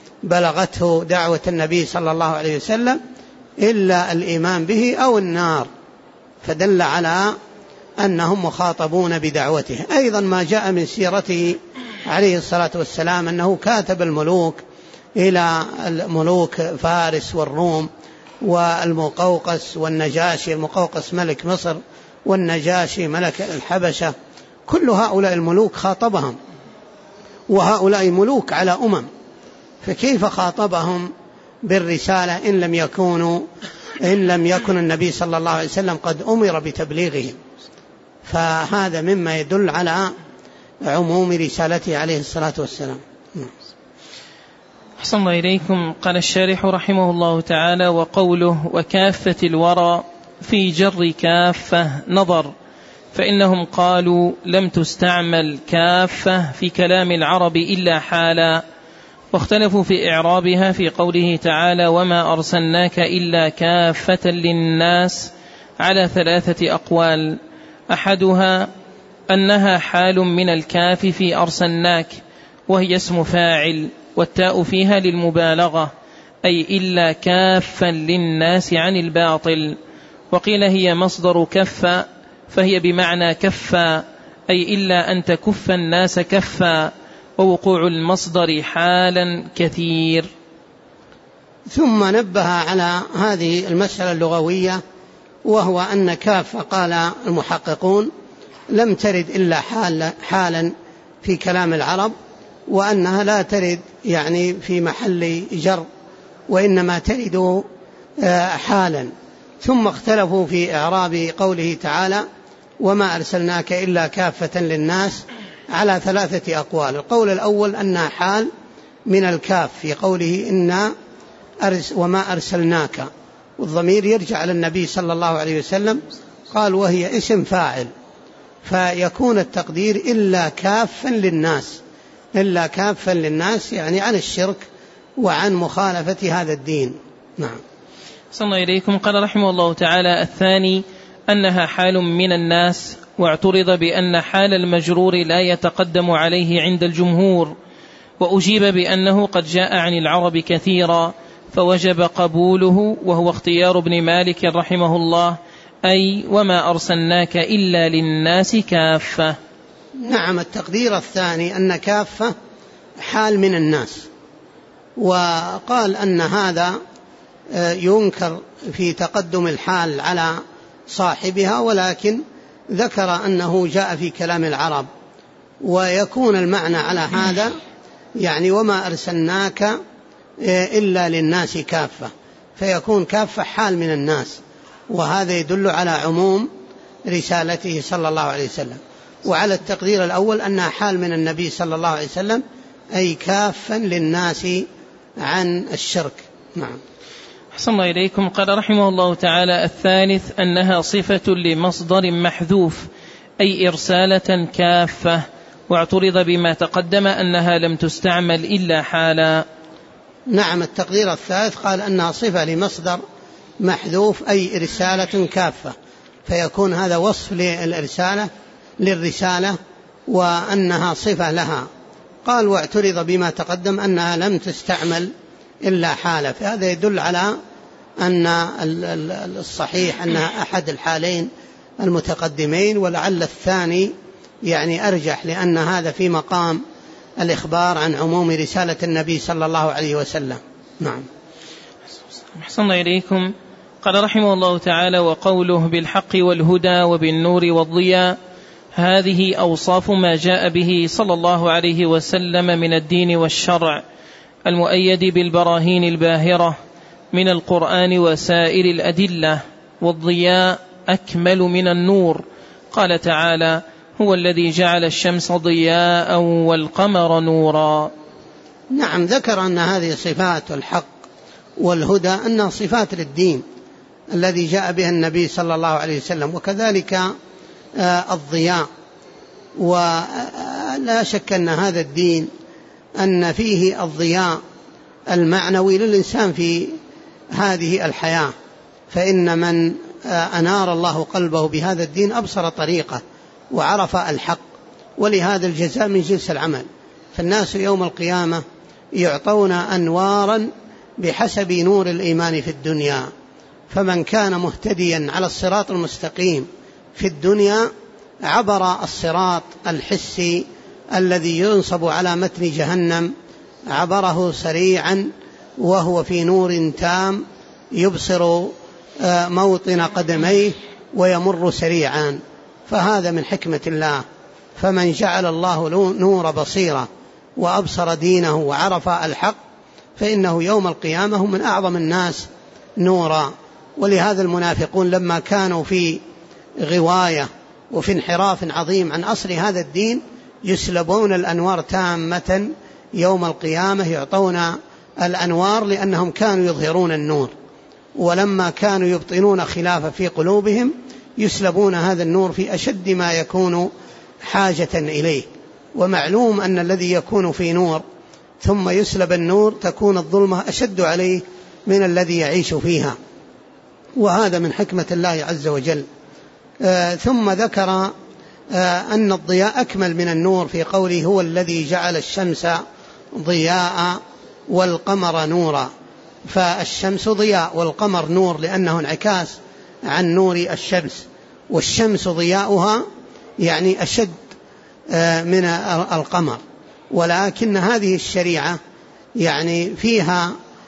B: بلغته دعوة النبي صلى الله عليه وسلم إلا الإيمان به أو النار، فدل على أنهم مخاطبون بدعوته. أيضا ما جاء من سيرته عليه الصلاة والسلام أنه كاتب الملوك إلى الملوك فارس والروم والمقوقس والنجاشي، المقوقس ملك مصر والنجاشي ملك الحبشة، كل هؤلاء الملوك خاطبهم، وهؤلاء ملوك على فكيف خاطبهم بالرسالة إن لم يكن النبي صلى الله عليه وسلم قد أمر بتبليغهم؟ فهذا مما يدل على عموم رسالته عليه الصلاة والسلام.
A: أحسن الله إليكم. قال الشارح رحمه الله تعالى: وقوله وكافة الورى في جر كافة نظر، فإنهم قالوا لم تستعمل كافة في كلام العرب إلا حالا، واختلفوا في إعرابها في قوله تعالى وما أرسلناك إلا كافة للناس على 3 أقوال، أحدها أنها حال من الكاف في أرسلناك، وهي اسم فاعل، والتاء فيها للمبالغة، أي إلا كافا للناس عن الباطل. وقيل هي مصدر كف، فهي بمعنى كفا، أي إلا أن تكف الناس كفا، ووقوع المصدر حالا كثير.
B: ثم نبه على هذه المسألة اللغوية، وهو أن كاف قال المحققون لم ترد إلا حالا في كلام العرب، وأنها لا ترد يعني في محل جر، وإنما ترد حالا. ثم اختلفوا في إعراب قوله تعالى وما أرسلناك إلا كافة للناس على 3 أقوال. القول الأول أنها حال من الكاف في قوله وما أرسلناك، والضمير يرجع على النبي صلى الله عليه وسلم، قال وهي اسم فاعل، فيكون التقدير إلا كافا للناس يعني عن الشرك وعن مخالفة هذا الدين. نعم.
A: صلى الله إليكم. قال رحمه الله تعالى: الثاني أنها حال من الناس، واعترض بأن حال المجرور لا يتقدم عليه عند الجمهور، وأجيب بأنه قد جاء عن العرب كثيرا فوجب قبوله، وهو اختيار ابن مالك رحمه الله، أي وما أرسلناك إلا للناس كافة.
B: نعم، التقدير الثاني أن كافة حال من الناس، وقال أن هذا ينكر في تقدم الحال على صاحبها، ولكن ذكر أنه جاء في كلام العرب، ويكون المعنى على هذا يعني وما أرسلناك إلا للناس كافة، فيكون كافة حال من الناس، وهذا يدل على عموم رسالته صلى الله عليه وسلم. وعلى التقدير الأول أنها حال من النبي صلى الله عليه وسلم، أي كافا للناس عن الشرك. نعم.
A: أحسن الله إليكم. قال رحمه الله تعالى: الثالث أنها صفة لمصدر محذوف، أي إرسالة كافة، واعترض بما تقدم أنها لم تستعمل إلا حالا.
B: نعم، التقدير الثالث قال أنها صفة لمصدر محذوف أي رسالة كافة، فيكون هذا وصف للرسالة وأنها صفة لها. قال واعترض بما تقدم أنها لم تستعمل إلا حالة، فهذا يدل على أن الصحيح أنها أحد الحالين المتقدمين، ولعل الثاني يعني أرجح، لأن هذا في مقام الإخبار عن عموم رسالة النبي صلى الله عليه وسلم. نعم.
A: أحسن الله إليكم. قال رحمه الله تعالى: وقوله بالحق والهدى وبالنور والضياء، هذه أوصاف ما جاء به صلى الله عليه وسلم من الدين والشرع المؤيد بالبراهين الباهرة من القرآن وسائر الأدلة. والضياء أكمل من النور. قال تعالى: هو الذي جعل الشمس ضياء والقمر نورا.
B: نعم، ذكر أن هذه صفات الحق والهدى أنها صفات للدين الذي جاء به النبي صلى الله عليه وسلم، وكذلك الضياء. ولا شك أن هذا الدين أن فيه الضياء المعنوي للإنسان في هذه الحياة، فإن من أنار الله قلبه بهذا الدين أبصر طريقه وعرف الحق، ولهذا الجزاء من جنس العمل. فالناس يوم القيامة يعطون أنوارا بحسب نور الإيمان في الدنيا، فمن كان مهتديا على الصراط المستقيم في الدنيا عبر الصراط الحسي الذي ينصب على متن جهنم، عبره سريعا وهو في نور تام يبصر موطن قدميه ويمر سريعا، فهذا من حكمة الله. فمن جعل الله نور بصيرة وأبصر دينه وعرف الحق فإنه يوم القيامة هم من أعظم الناس نورا. ولهذا المنافقون لما كانوا في غواية وفي انحراف عظيم عن أصل هذا الدين يسلبون الأنوار تامة يوم القيامة، يعطون الأنوار لأنهم كانوا يظهرون النور، ولما كانوا يبطنون خلاف في قلوبهم يسلبون هذا النور في أشد ما يكون حاجة إليه. ومعلوم أن الذي يكون في نور ثم يسلب النور تكون الظلمة أشد عليه من الذي يعيش فيها، وهذا من حكمة الله عز وجل. ثم ذكر أن الضياء أكمل من النور في قوله: هو الذي جعل الشمس ضياء والقمر نورا. فالشمس ضياء والقمر نور لأنه انعكاس عن نور الشمس، والشمس ضياؤها يعني أشد من القمر. ولكن هذه الشريعة يعني فيها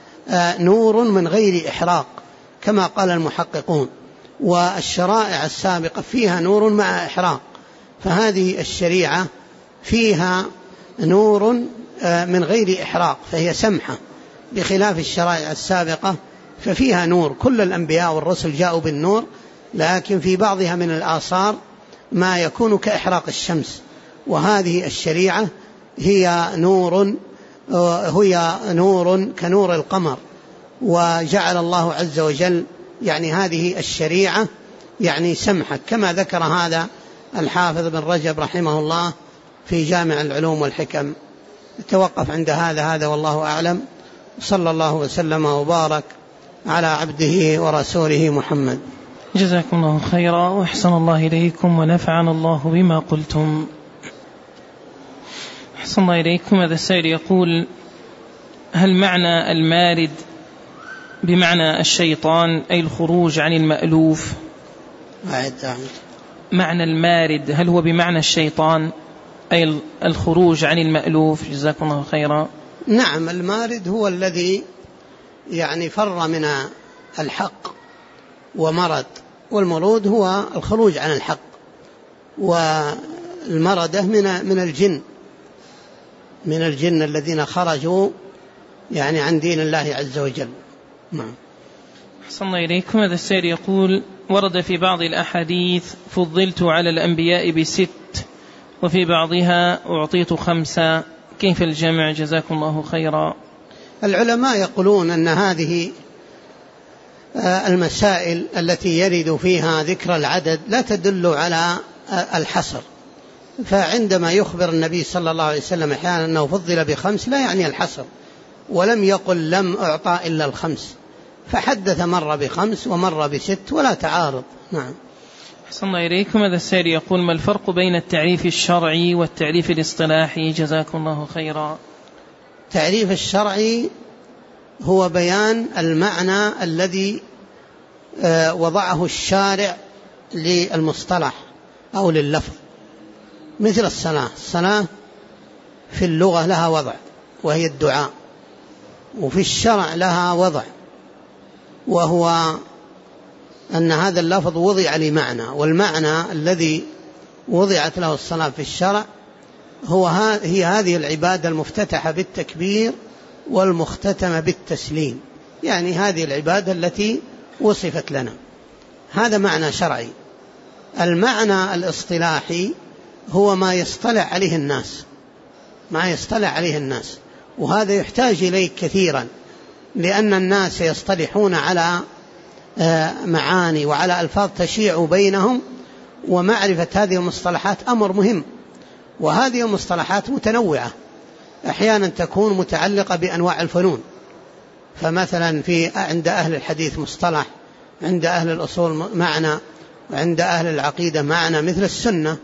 B: نور من غير إحراق كما قال المحققون، والشرائع السابقة فيها نور مع إحراق، فهذه الشريعة فيها نور من غير إحراق فهي سمحة، بخلاف الشرائع السابقة ففيها نور. كل الأنبياء والرسل جاءوا بالنور، لكن في بعضها من الآثار ما يكون كإحراق الشمس، وهذه الشريعة هي نور كنور القمر. وجعل الله عز وجل يعني هذه الشريعة يعني سمحة، كما ذكر هذا الحافظ بن رجب رحمه الله في جامع العلوم والحكم. توقف عند هذا والله أعلم. صلى الله وسلم وبارك على عبده ورسوله محمد.
A: جزاكم الله خيرا وأحسن الله إليكم ونفعنا الله بما قلتم. أحسن الله إليكم. هذا السائل يقول: هل معنى المارد بمعنى الشيطان أي الخروج عن المألوف؟ معنى المارد هل هو بمعنى الشيطان أي الخروج عن المألوف؟ جزاكم الله خيرا.
B: نعم، المارد هو الذي يعني فر من الحق ومرد، والمرود هو الخروج عن الحق، والمردة من الجن الذين خرجوا يعني عن دين الله عز وجل. نعم.
A: أحسن الله إليكم. هذا السائل يقول: ورد في بعض الأحاديث فضلت على الأنبياء ب6 وفي بعضها أعطيت 5، كيف الجمع؟ جزاكم الله خيرا.
B: العلماء يقولون أن هذه المسائل التي يرد فيها ذكر العدد لا تدل على الحصر، فعندما يخبر النبي صلى الله عليه وسلم أحيانا أنه فضل ب5 لا يعني الحصر، ولم يقل لم أعطى إلا 5، فحدث مرة ب5 ومرة ب6 ولا تعارض. نعم.
A: أحسن الله إليكم. هذا السائل يقول: ما الفرق بين التعريف الشرعي والتعريف الاصطلاحي؟ جزاكم الله خيرا.
B: التعريف الشرعي هو بيان المعنى الذي وضعه الشارع للمصطلح أو لللفظ، مثل الصلاة في اللغة لها وضع وهي الدعاء، وفي الشرع لها وضع وهو أن هذا اللفظ وضع لمعنى، والمعنى الذي وضعت له الصلاة في الشرع هي هذه العبادة المفتتحة بالتكبير والمختتمة بالتسليم، يعني هذه العبادة التي وصفت لنا، هذا معنى شرعي. المعنى الاصطلاحي هو ما يصطلح عليه الناس، وهذا يحتاج إليه كثيرا، لأن الناس يصطلحون على معاني وعلى ألفاظ تشيع بينهم، ومعرفة هذه المصطلحات أمر مهم. وهذه المصطلحات متنوعة، أحيانا تكون متعلقة بأنواع الفنون، فمثلا عند أهل الحديث مصطلح، عند أهل الأصول معنى، وعند أهل العقيدة معنى، مثل السنة.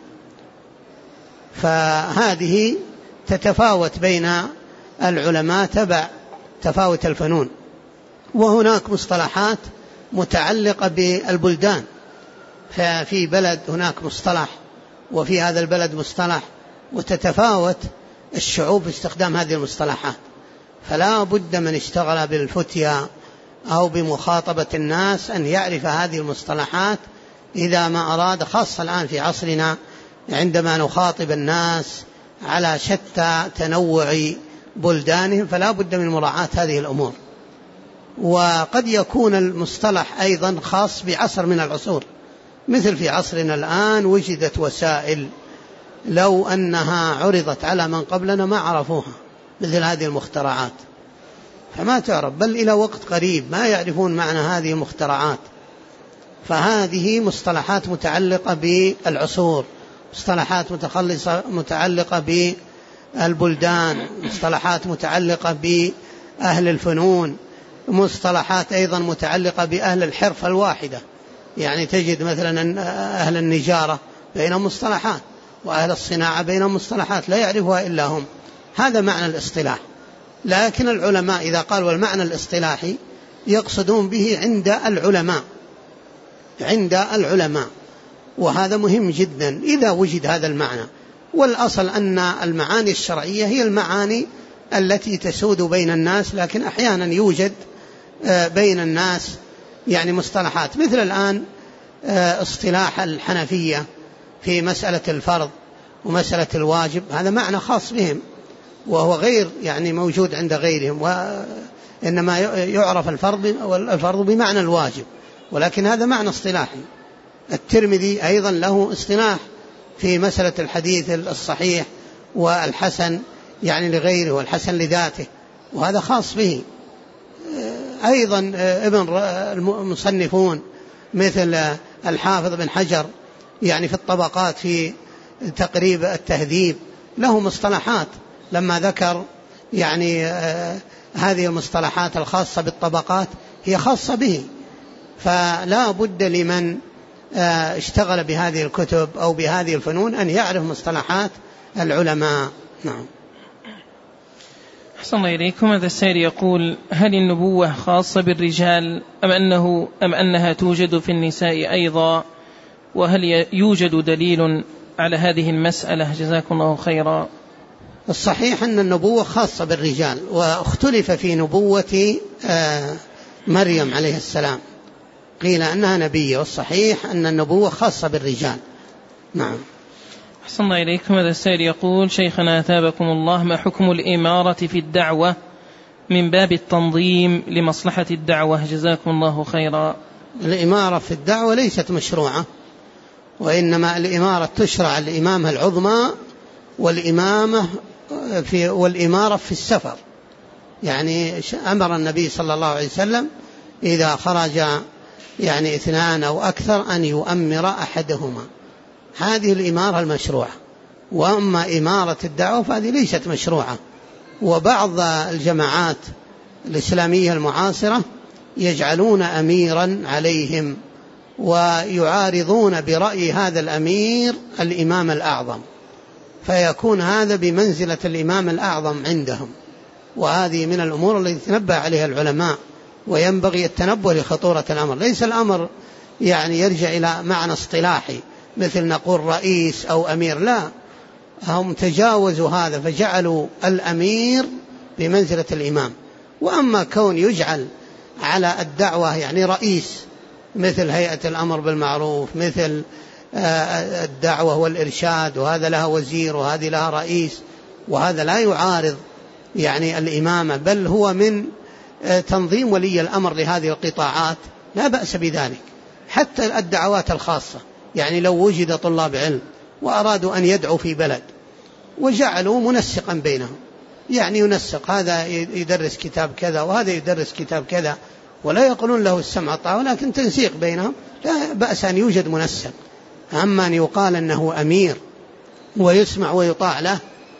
B: فهذه تتفاوت بين العلماء تبع تفاوت الفنون. وهناك مصطلحات متعلقة بالبلدان، ففي بلد هناك مصطلح وفي هذا البلد مصطلح، وتتفاوت الشعوب في استخدام هذه المصطلحات. فلا بد من اشتغل بالفتيا أو بمخاطبة الناس أن يعرف هذه المصطلحات إذا ما أراد، خاصة الآن في عصرنا عندما نخاطب الناس على شتى تنوع بلدانهم، فلا بد من مراعاة هذه الأمور. وقد يكون المصطلح أيضا خاص بعصر من العصور، مثل في عصرنا الآن وجدت وسائل لو أنها عرضت على من قبلنا ما عرفوها، مثل هذه المخترعات، فما تعرف، بل إلى وقت قريب ما يعرفون معنى هذه المخترعات. فهذه مصطلحات متعلقة بالعصور، مصطلحات متعلقة بالبلدان، مصطلحات متعلقة بأهل الفنون، مصطلحات أيضا متعلقة بأهل الحرفة الواحدة، يعني تجد مثلا أهل النجارة بينهم مصطلحات، وأهل الصناعة بينهم مصطلحات لا يعرفها إلا هم. هذا معنى الاصطلاح. لكن العلماء إذا قالوا المعنى الاصطلاحي يقصدون به عند العلماء، وهذا مهم جدا إذا وجد هذا المعنى. والأصل أن المعاني الشرعية هي المعاني التي تسود بين الناس، لكن أحيانا يوجد بين الناس يعني مصطلحات، مثل الآن اصطلاح الحنفية في مسألة الفرض ومسألة الواجب، هذا معنى خاص بهم وهو غير يعني موجود عند غيرهم، وإنما يعرف الفرض بمعنى الواجب، ولكن هذا معنى اصطلاحي. الترمذي أيضا له اصطلاح في مسألة الحديث الصحيح والحسن يعني لغيره، والحسن لذاته، وهذا خاص به. أيضا ابن المصنفون مثل الحافظ بن حجر يعني في الطبقات في تقريب التهذيب له مصطلحات، لما ذكر يعني هذه المصطلحات الخاصة بالطبقات هي خاصة به. فلا بد لمن اشتغل بهذه الكتب أو بهذه الفنون أن يعرف مصطلحات العلماء. نعم.
A: أحسن الله إليكم. هذا السائل يقول: هل النبوة خاصة بالرجال أم أنها توجد في النساء أيضا؟ وهل يوجد دليل على هذه المسألة؟ جزاكم الله خيرا.
B: الصحيح أن النبوة خاصة بالرجال، واختلف في نبوة مريم عليه السلام، قيل أنها نبية، والصحيح أن النبوة خاصة بالرجال. نعم.
A: أحسن الله إليكم. هذا السائل يقول: شيخنا أثابكم الله، ما حكم الإمارة في الدعوة من باب التنظيم لمصلحة الدعوة؟ جزاكم الله خيرا.
B: الإمارة في الدعوة ليست مشروعة، وإنما الإمارة تشرع الإمامة العظمى والإمارة في السفر. يعني أمر النبي صلى الله عليه وسلم إذا خرج يعني 2 أو أكثر أن يؤمر أحدهما، هذه الإمارة المشروعة. وأما إمارة الدعوة فهذه ليست مشروعة. وبعض الجماعات الإسلامية المعاصرة يجعلون أميرا عليهم ويعارضون برأي هذا الأمير الإمام الأعظم، فيكون هذا بمنزلة الإمام الأعظم عندهم. وهذه من الأمور التي تنبه عليها العلماء، وينبغي التنبه لخطورة الأمر. ليس الأمر يعني يرجع إلى معنى اصطلاحي مثل نقول رئيس أو أمير، لا، هم تجاوزوا هذا فجعلوا الأمير بمنزلة الإمام. وأما كون يجعل على الدعوة يعني رئيس، مثل هيئة الأمر بالمعروف، مثل الدعوة والإرشاد، وهذا لها وزير وهذه لها رئيس، وهذا لا يعارض يعني الإمامة، بل هو من تنظيم ولي الأمر لهذه القطاعات، لا بأس بذلك. حتى الدعوات الخاصة، يعني لو وجد طلاب علم وأرادوا أن يدعوا في بلد وجعلوا منسقا بينهم، يعني ينسق، هذا يدرس كتاب كذا وهذا يدرس كتاب كذا، ولا يقولون له السمع والطاعة، ولكن تنسيق بينهم، لا بأس أن يوجد منسق. أما أن يقال أنه أمير ويسمع ويطاع له،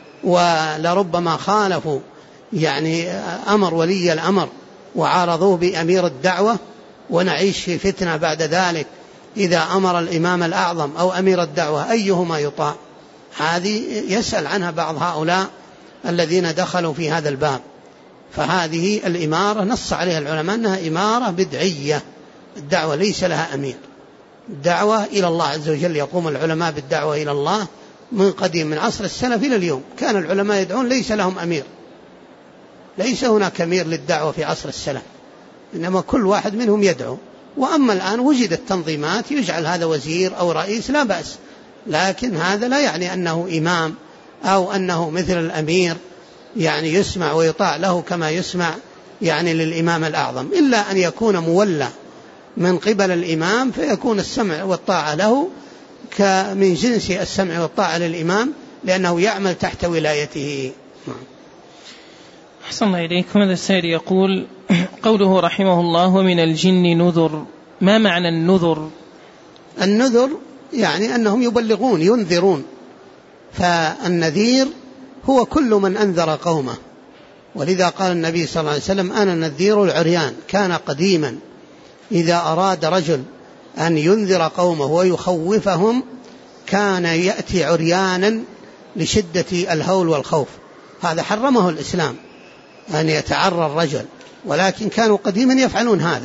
B: ولربما خالفوا يعني أمر ولي الأمر وعارضوه بأمير الدعوة، ونعيش في فتنة بعد ذلك إذا أمر الإمام الأعظم أو أمير الدعوة أيهما يطاع. هذه يسأل عنها بعض هؤلاء الذين دخلوا في هذا الباب. فهذه الإمارة نص عليها العلماء أنها إمارة بدعية، الدعوة ليس لها أمير، الدعوة إلى الله عز وجل. يقوم العلماء بالدعوة إلى الله من قديم، من عصر السلف إلى اليوم كان العلماء يدعون ليس لهم أمير، ليس هناك أمير للدعوة في عصر السلف، إنما كل واحد منهم يدعو. وأما الآن وجدت تنظيمات يجعل هذا وزير أو رئيس، لا بأس، لكن هذا لا يعني أنه إمام أو أنه مثل الأمير يعني يسمع ويطاع له كما يسمع يعني للإمام الأعظم، إلا أن يكون مولى من قبل الإمام فيكون السمع والطاعة له من جنس السمع والطاعة للإمام، لأنه يعمل تحت ولايته.
A: أحسن الله إليكم. هذا السائل يقول: قوله رحمه الله ومن الجن نذر، ما معنى النذر؟
B: النذر يعني أنهم يبلغون ينذرون، فالنذير هو كل من أنذر قومه، ولذا قال النبي صلى الله عليه وسلم: أنا النذير العريان. كان قديما إذا أراد رجل أن ينذر قومه ويخوفهم كان يأتي عريانا لشدة الهول والخوف، هذا حرمه الإسلام أن يتعرى الرجل، ولكن كانوا قديما يفعلون هذا.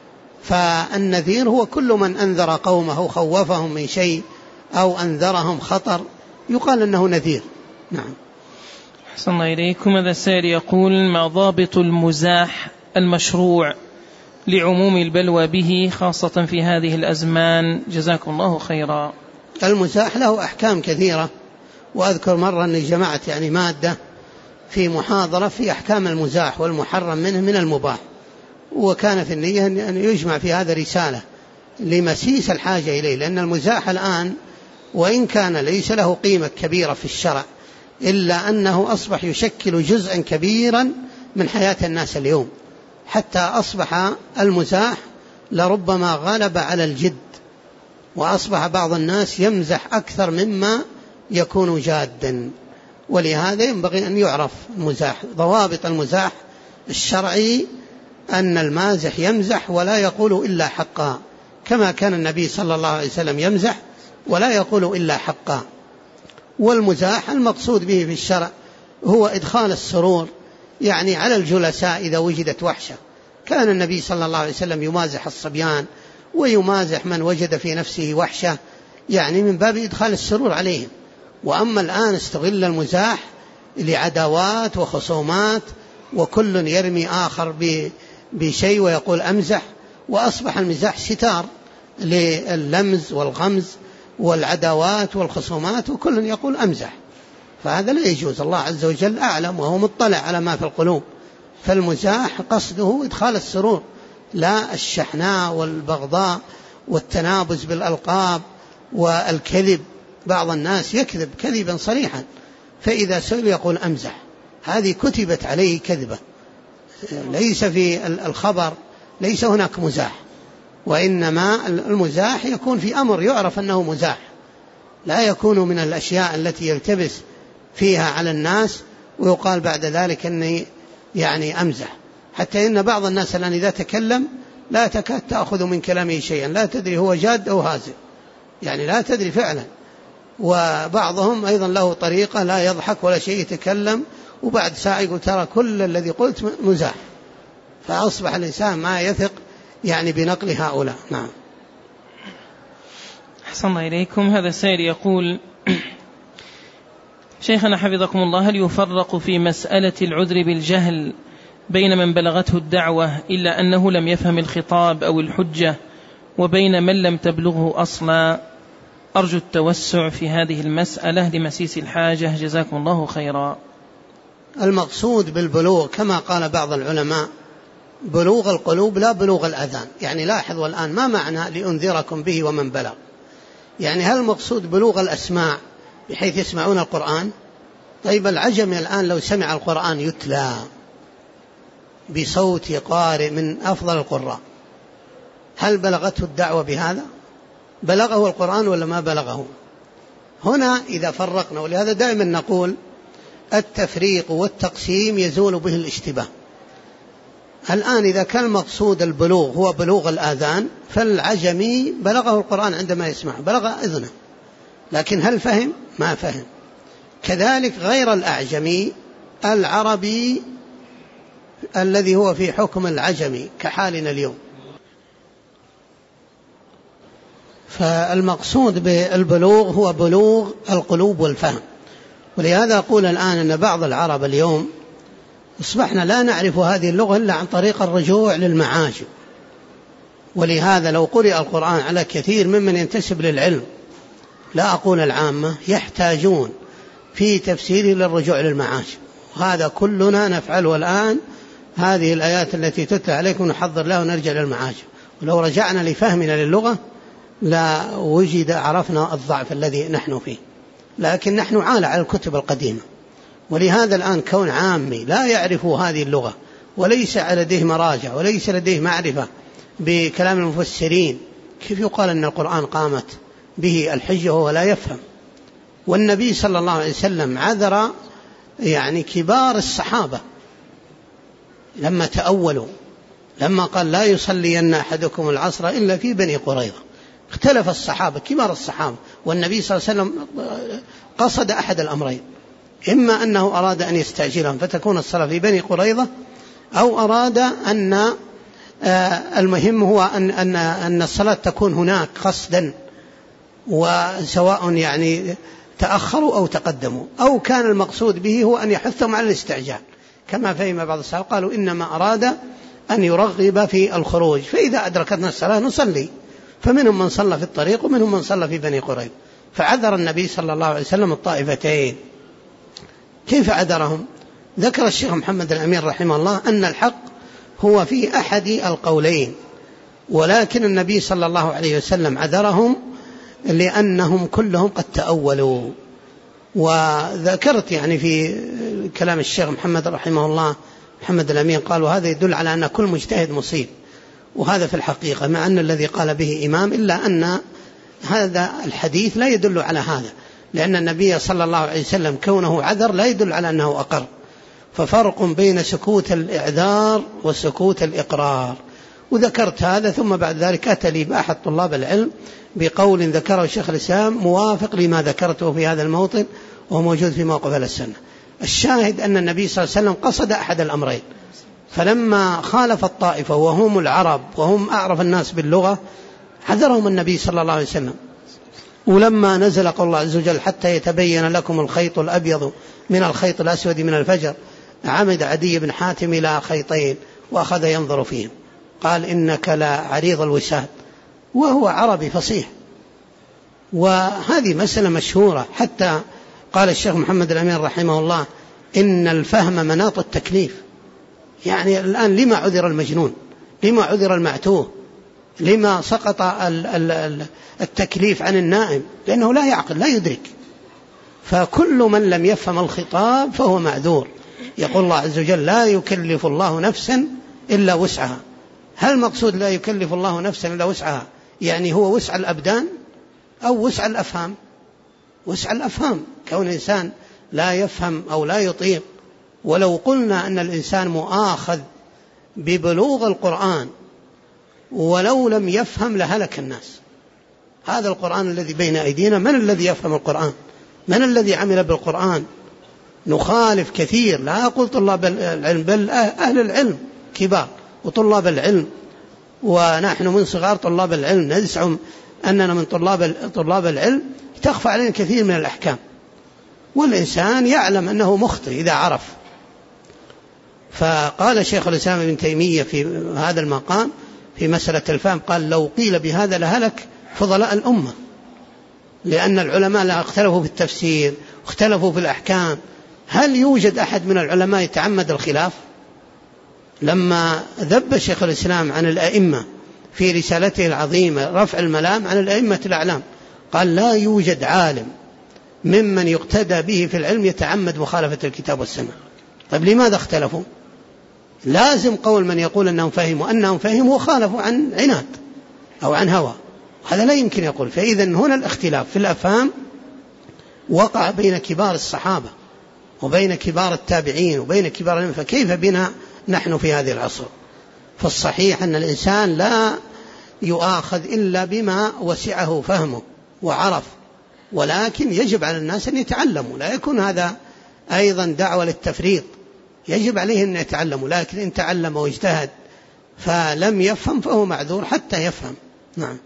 B: فالنذير هو كل من أنذر قومه خوفهم من شيء أو أنذرهم خطر يقال أنه نذير. نعم.
A: أحسن الله إليكم. هذا السائل يقول: ما ضابط المزاح المشروع لعموم البلوى به خاصة في هذه الأزمان؟ جزاكم الله خيرا.
B: المزاح له أحكام كثيرة، وأذكر مرة أني جمعت يعني مادة في محاضرة في أحكام المزاح والمحرم منه من المباح، وكان في النية أن يجمع في هذا رسالة لمسيس الحاجة إليه، لأن المزاح الآن وإن كان ليس له قيمة كبيرة في الشرع إلا أنه أصبح يشكل جزءا كبيرا من حياة الناس اليوم، حتى أصبح المزاح لربما غلب على الجد، وأصبح بعض الناس يمزح أكثر مما يكون جادا. ولهذا ينبغي أن يعرف المزاح. ضوابط المزاح الشرعي أن المازح يمزح ولا يقول إلا حقا، كما كان النبي صلى الله عليه وسلم يمزح ولا يقول إلا حقا. والمزاح المقصود به في الشرع هو إدخال السرور يعني على الجلساء إذا وجدت وحشة. كان النبي صلى الله عليه وسلم يمازح الصبيان ويمازح من وجد في نفسه وحشة، يعني من باب إدخال السرور عليهم. وأما الآن استغل المزاح لعداوات وخصومات، وكل يرمي آخر بشيء ويقول أمزح، وأصبح المزاح ستار لللمز والغمز والعداوات والخصومات، وكل يقول أمزح، فهذا لا يجوز. الله عز وجل أعلم وهو مطلع على ما في القلوب. فالمزاح قصده إدخال السرور، لا الشحناء والبغضاء والتنابز بالألقاب والكذب. بعض الناس يكذب كذبا صريحا، فإذا سئل يقول أمزح، هذه كتبت عليه كذبة، ليس في الخبر، ليس هناك مزاح، وإنما المزاح يكون في أمر يعرف أنه مزاح، لا يكون من الأشياء التي يلتبس فيها على الناس ويقال بعد ذلك أني يعني أمزح. حتى إن بعض الناس الآن إذا تكلم لا تكاد تأخذ من كلامه شيئا، لا تدري هو جاد أو هازل، يعني لا تدري فعلا. وبعضهم أيضا له طريقة لا يضحك ولا شيء، يتكلم وبعد ساعة يقول ترى كل الذي قلت مزاح. فأصبح الإنسان ما يثق يعني بنقل هؤلاء. نعم.
A: أحسن إليكم. هذا السائل يقول: شيخنا حفظكم الله، هل يفرق في مسألة العذر بالجهل بين من بلغته الدعوة إلا أنه لم يفهم الخطاب أو الحجة وبين من لم تبلغه أصلا؟ أرجو التوسع في هذه المسألة لمسيس الحاجة، جزاكم الله خيرا.
B: المقصود بالبلوغ كما قال بعض العلماء بلوغ القلوب لا بلوغ الأذان. يعني لاحظوا الآن ما معنى لأنذركم به ومن بلغ؟ يعني هل المقصود بلوغ الأسماع بحيث يسمعون القرآن؟ طيب العجم الآن لو سمع القرآن يتلى بصوت قارئ من أفضل القراء، هل بلغته الدعوة بهذا؟ بلغه القرآن ولا ما بلغه؟ هنا إذا فرقنا، ولهذا دائما نقول التفريق والتقسيم يزول به الاشتباه. الآن إذا كان المقصود البلوغ هو بلوغ الآذان، فالعجمي بلغه القرآن عندما يسمع، بلغ إذنه، لكن هل فهم؟ ما فهم. كذلك غير الأعجمي العربي الذي هو في حكم العجمي كحالنا اليوم. فالمقصود بالبلوغ هو بلوغ القلوب والفهم. ولهذا أقول الآن أن بعض العرب اليوم أصبحنا لا نعرف هذه اللغة إلا عن طريق الرجوع للمعاجم. ولهذا لو قرئ القرآن على كثير ممن ينتسب للعلم، لا أقول العامة، يحتاجون في تفسيره للرجوع للمعاجم. وهذا كلنا نفعله الآن. هذه الآيات التي تتلى عليكم نحضر لها ونرجع للمعاجم. ولو رجعنا لفهمنا للغة لا وجد عرفنا الضعف الذي نحن فيه. لكن نحن عالة على الكتب القديمة. ولهذا الآن كون عامي لا يعرف هذه اللغة وليس لديه مراجع وليس لديه معرفة بكلام المفسرين، كيف يقال أن القرآن قامت به الحجة وهو لا يفهم؟ والنبي صلى الله عليه وسلم عذر يعني كبار الصحابة لما تأولوا، لما قال لا يصلين أحدكم العصر إلا في بني قريظة. اختلف الصحابة كبار الصحابة، والنبي صلى الله عليه وسلم قصد أحد الأمرين: إما أنه أراد أن يستعجلهم فتكون الصلاة في بني قريظة، أو أراد أن المهم هو أن الصلاة تكون هناك قصدا، وسواء يعني تأخروا أو تقدموا، أو كان المقصود به هو أن يحثهم على الاستعجال، كما فهم بعض الصحابة قالوا إنما أراد أن يرغب في الخروج، فإذا أدركتنا الصلاة نصلي. فمنهم من صلى في الطريق ومنهم من صلى في بني قريظة. فعذر النبي صلى الله عليه وسلم الطائفتين. كيف عذرهم؟ ذكر الشيخ محمد الأمين رحمه الله أن الحق هو في أحد القولين، ولكن النبي صلى الله عليه وسلم عذرهم لأنهم كلهم قد تأولوا. وذكرت يعني في كلام الشيخ محمد رحمه الله محمد الأمين قال: وهذا يدل على أن كل مجتهد مصيب. وهذا في الحقيقة مع أن الذي قال به إمام، إلا أن هذا الحديث لا يدل على هذا، لأن النبي صلى الله عليه وسلم كونه عذر لا يدل على أنه أقر. ففرق بين سكوت الإعذار وسكوت الإقرار. وذكرت هذا، ثم بعد ذلك أتى لي بأحد طلاب العلم بقول ذكره الشيخ الإسلام موافق لما ذكرته في هذا الموطن وهو موجود في موقف أهل السنة. الشاهد أن النبي صلى الله عليه وسلم قصد أحد الأمرين، فلما خالف الطائفة وهم العرب وهم أعرف الناس باللغة حذرهم النبي صلى الله عليه وسلم. ولما نزل قول الله عز وجل: حتى يتبين لكم الخيط الأبيض من الخيط الأسود من الفجر، عمد عدي بن حاتم إلى خيطين وأخذ ينظر فيهم، قال: إنك لعريض الوساد، وهو عربي فصيح. وهذه مسألة مشهورة، حتى قال الشيخ محمد الأمين رحمه الله: إن الفهم مناط التكليف. يعني الآن لما عذر المجنون؟ لما عذر المعتوه؟ لما سقط التكليف عن النائم؟ لأنه لا يعقل لا يدرك. فكل من لم يفهم الخطاب فهو معذور. يقول الله عز وجل: لا يكلف الله نفسا إلا وسعها. هل مقصود لا يكلف الله نفسا إلا وسعها يعني هو وسع الأبدان أو وسع الأفهام؟ وسع الأفهام، كون إنسان لا يفهم أو لا يطيق. ولو قلنا أن الإنسان مؤاخذ ببلوغ القرآن ولو لم يفهم لهلك الناس. هذا القرآن الذي بين أيدينا، من الذي يفهم القرآن؟ من الذي عمل بالقرآن؟ نخالف كثير، لا أقول طلاب العلم بل أهل العلم كبار وطلاب العلم، ونحن من صغار طلاب العلم نزعم أننا من طلاب العلم، تخفى علينا كثير من الأحكام، والإنسان يعلم أنه مخطئ إذا عرف. فقال شيخ الإسلام ابن تيمية في هذا المقام في مسألة الفهم، قال لو قيل بهذا لهلك فضلاء الأمة، لأن العلماء لا اختلفوا في التفسير واختلفوا في الأحكام. هل يوجد أحد من العلماء يتعمد الخلاف؟ لما ذب شيخ الإسلام عن الأئمة في رسالته العظيمة رفع الملام عن الأئمة الأعلام، قال لا يوجد عالم ممن يقتدى به في العلم يتعمد مخالفة الكتاب والسنة. طيب لماذا اختلفوا؟ لازم قول من يقول أنهم فهموا وخالفوا عن عناد أو عن هوى، هذا لا يمكن يقول. فإذا هنا الاختلاف في الأفهام وقع بين كبار الصحابة وبين كبار التابعين وبين كبار العلم، فكيف بنا نحن في هذه العصر؟ فالصحيح أن الإنسان لا يؤاخذ إلا بما وسعه فهمه وعرف، ولكن يجب على الناس أن يتعلموا، لا يكون هذا أيضا دعوة للتفريط، يجب عليه أن يتعلموا، لكن إن تعلم واجتهد فلم يفهم فهو معذور حتى يفهم. نعم.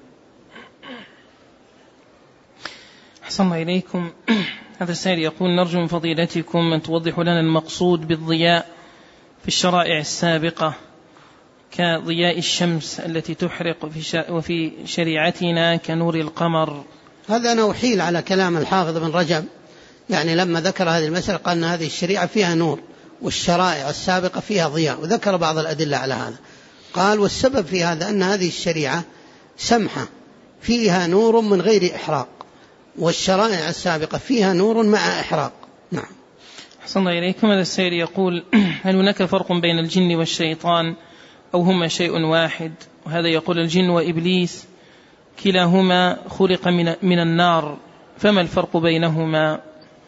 A: أحسن إليكم. هذا السائل يقول نرجو من فضيلتكم أن توضحوا لنا المقصود بالضياء في الشرائع السابقة كضياء الشمس التي تحرق وفي شريعتنا كنور القمر.
B: هذا أنا أحيل على كلام الحافظ بن رجب، يعني لما ذكر هذه المسألة قال أن هذه الشريعة فيها نور والشرائع السابقة فيها ضياء، وذكر بعض الأدلة على هذا. قال والسبب في هذا أن هذه الشريعة سمحة فيها نور من غير إحراق، والشرائع السابقة فيها نور مع إحراق. نعم.
A: أحسن الله إليكم. هذا السائل يقول هل هناك فرق بين الجن والشيطان أو هما شيء واحد؟ وهذا يقول الجن وإبليس كلاهما خلق من النار، فما الفرق بينهما؟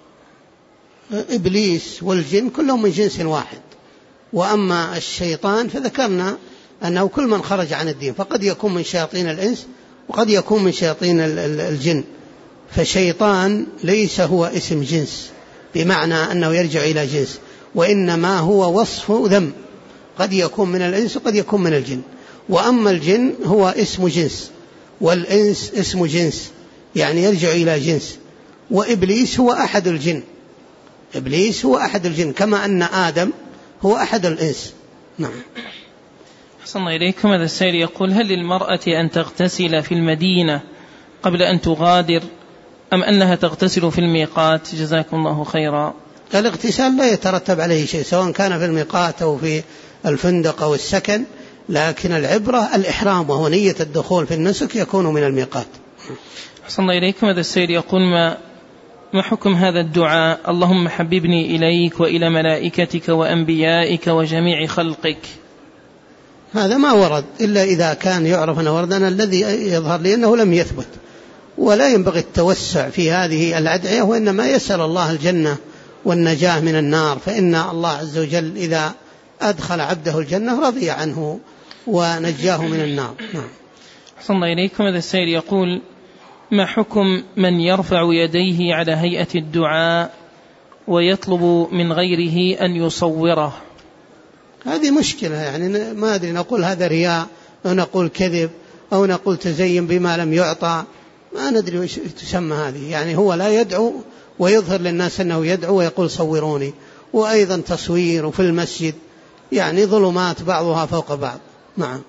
B: إبليس والجن كلهم من جنس واحد، وأما الشيطان فذكرنا أنه كل من خرج عن الدين، فقد يكون من شياطين الإنس وقد يكون من شياطين الجن. فشيطان ليس هو اسم جنس بمعنى أنه يرجع إلى جنس، وإنما هو وصف ذم، قد يكون من الإنس وقد يكون من الجن. وأما الجن هو اسم جنس، والإنس اسم جنس يعني يرجع إلى جنس. وإبليس هو أحد الجن، إبليس هو أحد الجن كما أن آدم هو أحد الإنس. نعم.
A: أحسن الله إليكم. هذا السائل يقول هل للمرأة أن تغتسل في المدينة قبل أن تغادر أم أنها تغتسل في الميقات؟ جزاكم الله خيرا.
B: الاغتسال لا يترتب عليه شيء سواء كان في الميقات أو في الفندق أو السكن، لكن العبرة الإحرام وهو نية الدخول في النسك يكون من الميقات.
A: أحسن الله إليكم. هذا السائل يقول ما حكم هذا الدعاء اللهم حببني إليك وإلى ملائكتك وأنبيائك وجميع خلقك؟
B: هذا ما ورد إلا إذا كان يعرف أنه ورد. أنا الذي يظهر لي أنه لم يثبت، ولا ينبغي التوسع في هذه الأدعية، وإنما يسأل الله الجنة والنجاة من النار، فإن الله عز وجل إذا أدخل عبده الجنة رضي عنه ونجاه من النار. نعم.
A: أحسن الله إليكم. هذا السائل يقول ما حكم من يرفع يديه على هيئة الدعاء ويطلب من غيره أن يصوره؟
B: هذه مشكلة، يعني ما أدري نقول هذا رياء أو نقول كذب أو نقول تزين بما لم يعطى، ما ندري وش تسمى هذه. يعني هو لا يدعو ويظهر للناس أنه يدعو ويقول صوروني، وأيضا تصوير في المسجد، يعني ظلمات بعضها فوق بعض. نعم.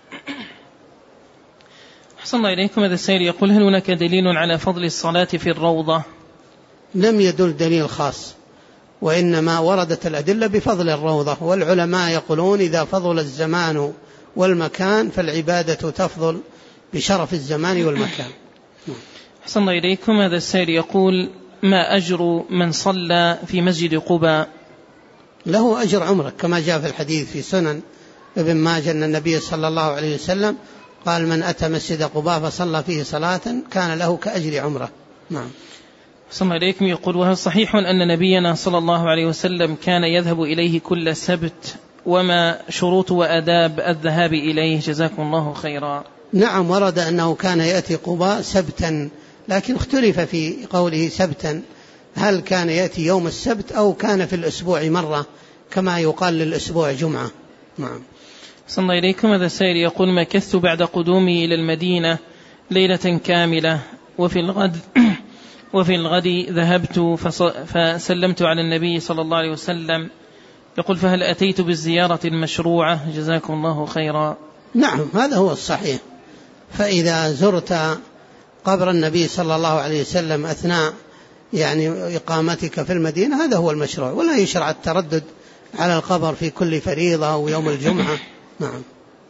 A: أحسن الله إليكم. هذا السائل يقول هل هناك دليل على فضل الصلاة في الروضة؟
B: لم يدل دليل خاص، وإنما وردت الأدلة بفضل الروضة، والعلماء يقولون إذا فضل الزمان والمكان فالعبادة تفضل بشرف الزمان والمكان.
A: أحسن الله إليكم. هذا السائل يقول ما أجر من صلى في مسجد قباء؟
B: له أجر عمره كما جاء في الحديث في سنن ابن ماجه أن النبي صلى الله عليه وسلم قال من أتى مسجد قباء فصلى فيه صلاة كان له كأجر عمره. نعم.
A: صلى عليكم. يقول: وهل صحيح أن نبينا صلى الله عليه وسلم كان يذهب إليه كل سبت؟ وما شروط وأداب الذهاب إليه؟ جزاكم الله خيرا.
B: نعم، ورد أنه كان يأتي قباء سبتا، لكن اختلف في قوله سبتا، هل كان يأتي يوم السبت أو كان في الأسبوع مرة كما يقال للأسبوع جمعة. نعم.
A: صلى الله عليكم. هذا السائل يقول: مكثت بعد قدومي إلى المدينة ليلة كاملة، وفي الغد ذهبت فسلمت على النبي صلى الله عليه وسلم. يقول: فهل أتيت بالزيارة المشروعة؟ جزاكم الله خيرا.
B: نعم، هذا هو الصحيح. فإذا زرت قبر النبي صلى الله عليه وسلم أثناء إقامتك في المدينة هذا هو المشروع، ولا يشرع التردد على القبر في كل فريضة أو يوم الجمعة. نعم.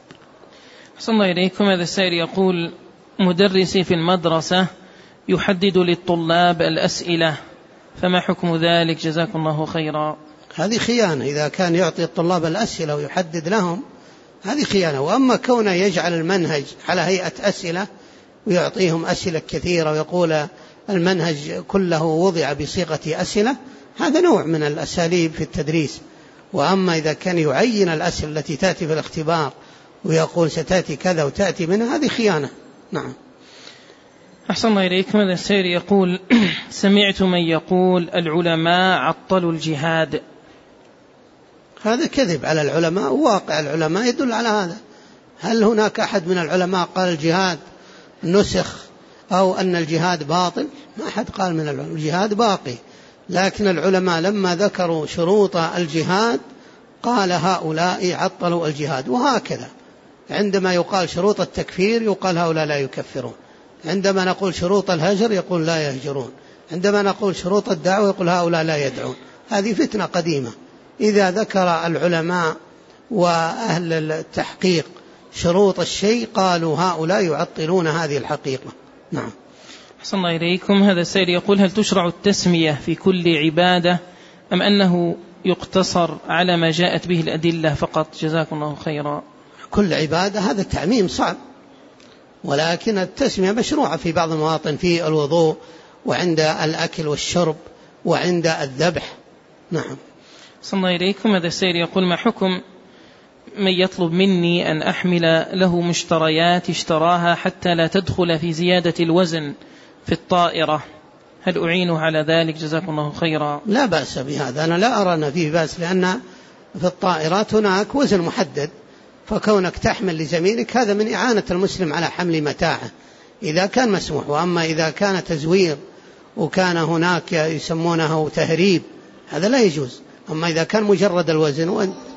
A: صلى الله عليكم. هذا السائل يقول: مدرسي في المدرسة يحدد للطلاب الأسئلة، فما حكم ذلك؟ جزاكم الله خيرا.
B: هذه خيانة، إذا كان يعطي الطلاب الأسئلة ويحدد لهم هذه خيانة. وأما كونه يجعل المنهج على هيئة أسئلة ويعطيهم أسئلة كثيرة ويقول المنهج كله وضع بصيغة أسئلة، هذا نوع من الأساليب في التدريس. وأما إذا كان يعين الأسئلة التي تأتي في الاختبار ويقول ستأتي كذا وتأتي منها، هذه خيانة. نعم.
A: أحسن الله إليكم. هذا السائل يقول: سمعت من يقول العلماء عطلوا الجهاد.
B: هذا كذب على العلماء، وواقع العلماء يدل على هذا. هل هناك أحد من العلماء قال الجهاد نسخ أو أن الجهاد باطل؟ ما أحد قال من العلماء، الجهاد باقي. لكن العلماء لما ذكروا شروط الجهاد قال هؤلاء عطلوا الجهاد. وهكذا عندما يقال شروط التكفير يقال هؤلاء لا يكفرون، عندما نقول شروط الهجر يقول لا يهجرون، عندما نقول شروط الدعوة يقول هؤلاء لا يدعون. هذه فتنة قديمة. إذا ذكر العلماء وأهل التحقيق شروط الشيء قالوا هؤلاء يعطلون هذه الحقيقة. نعم.
A: أحسن الله إليكم. هذا السائل يقول: هل تشرع التسمية في كل عبادة أم أنه يقتصر على ما جاءت به الأدلة فقط؟ جزاكم الله خيرا.
B: كل عبادة هذا تعميم صعب، ولكن التسمية مشروعة في بعض المواطن، في الوضوء وعند الأكل والشرب وعند الذبح. نعم.
A: صلى الله إليكم. هذا السائل يقول: ما حكم من يطلب مني أن أحمل له مشتريات اشتراها حتى لا تدخل في زيادة الوزن في الطائرة، هل أعينه على ذلك؟ جزاكم الله خيرا.
B: لا بأس بهذا، أنا لا أرى أن فيه بأس، لأن في الطائرات هناك وزن محدد، فكونك تحمل لزميلك هذا من إعانة المسلم على حمل متاعه إذا كان مسموح. وأما إذا كان تزوير وكان هناك يسمونه تهريب هذا لا يجوز. أما إذا كان مجرد الوزن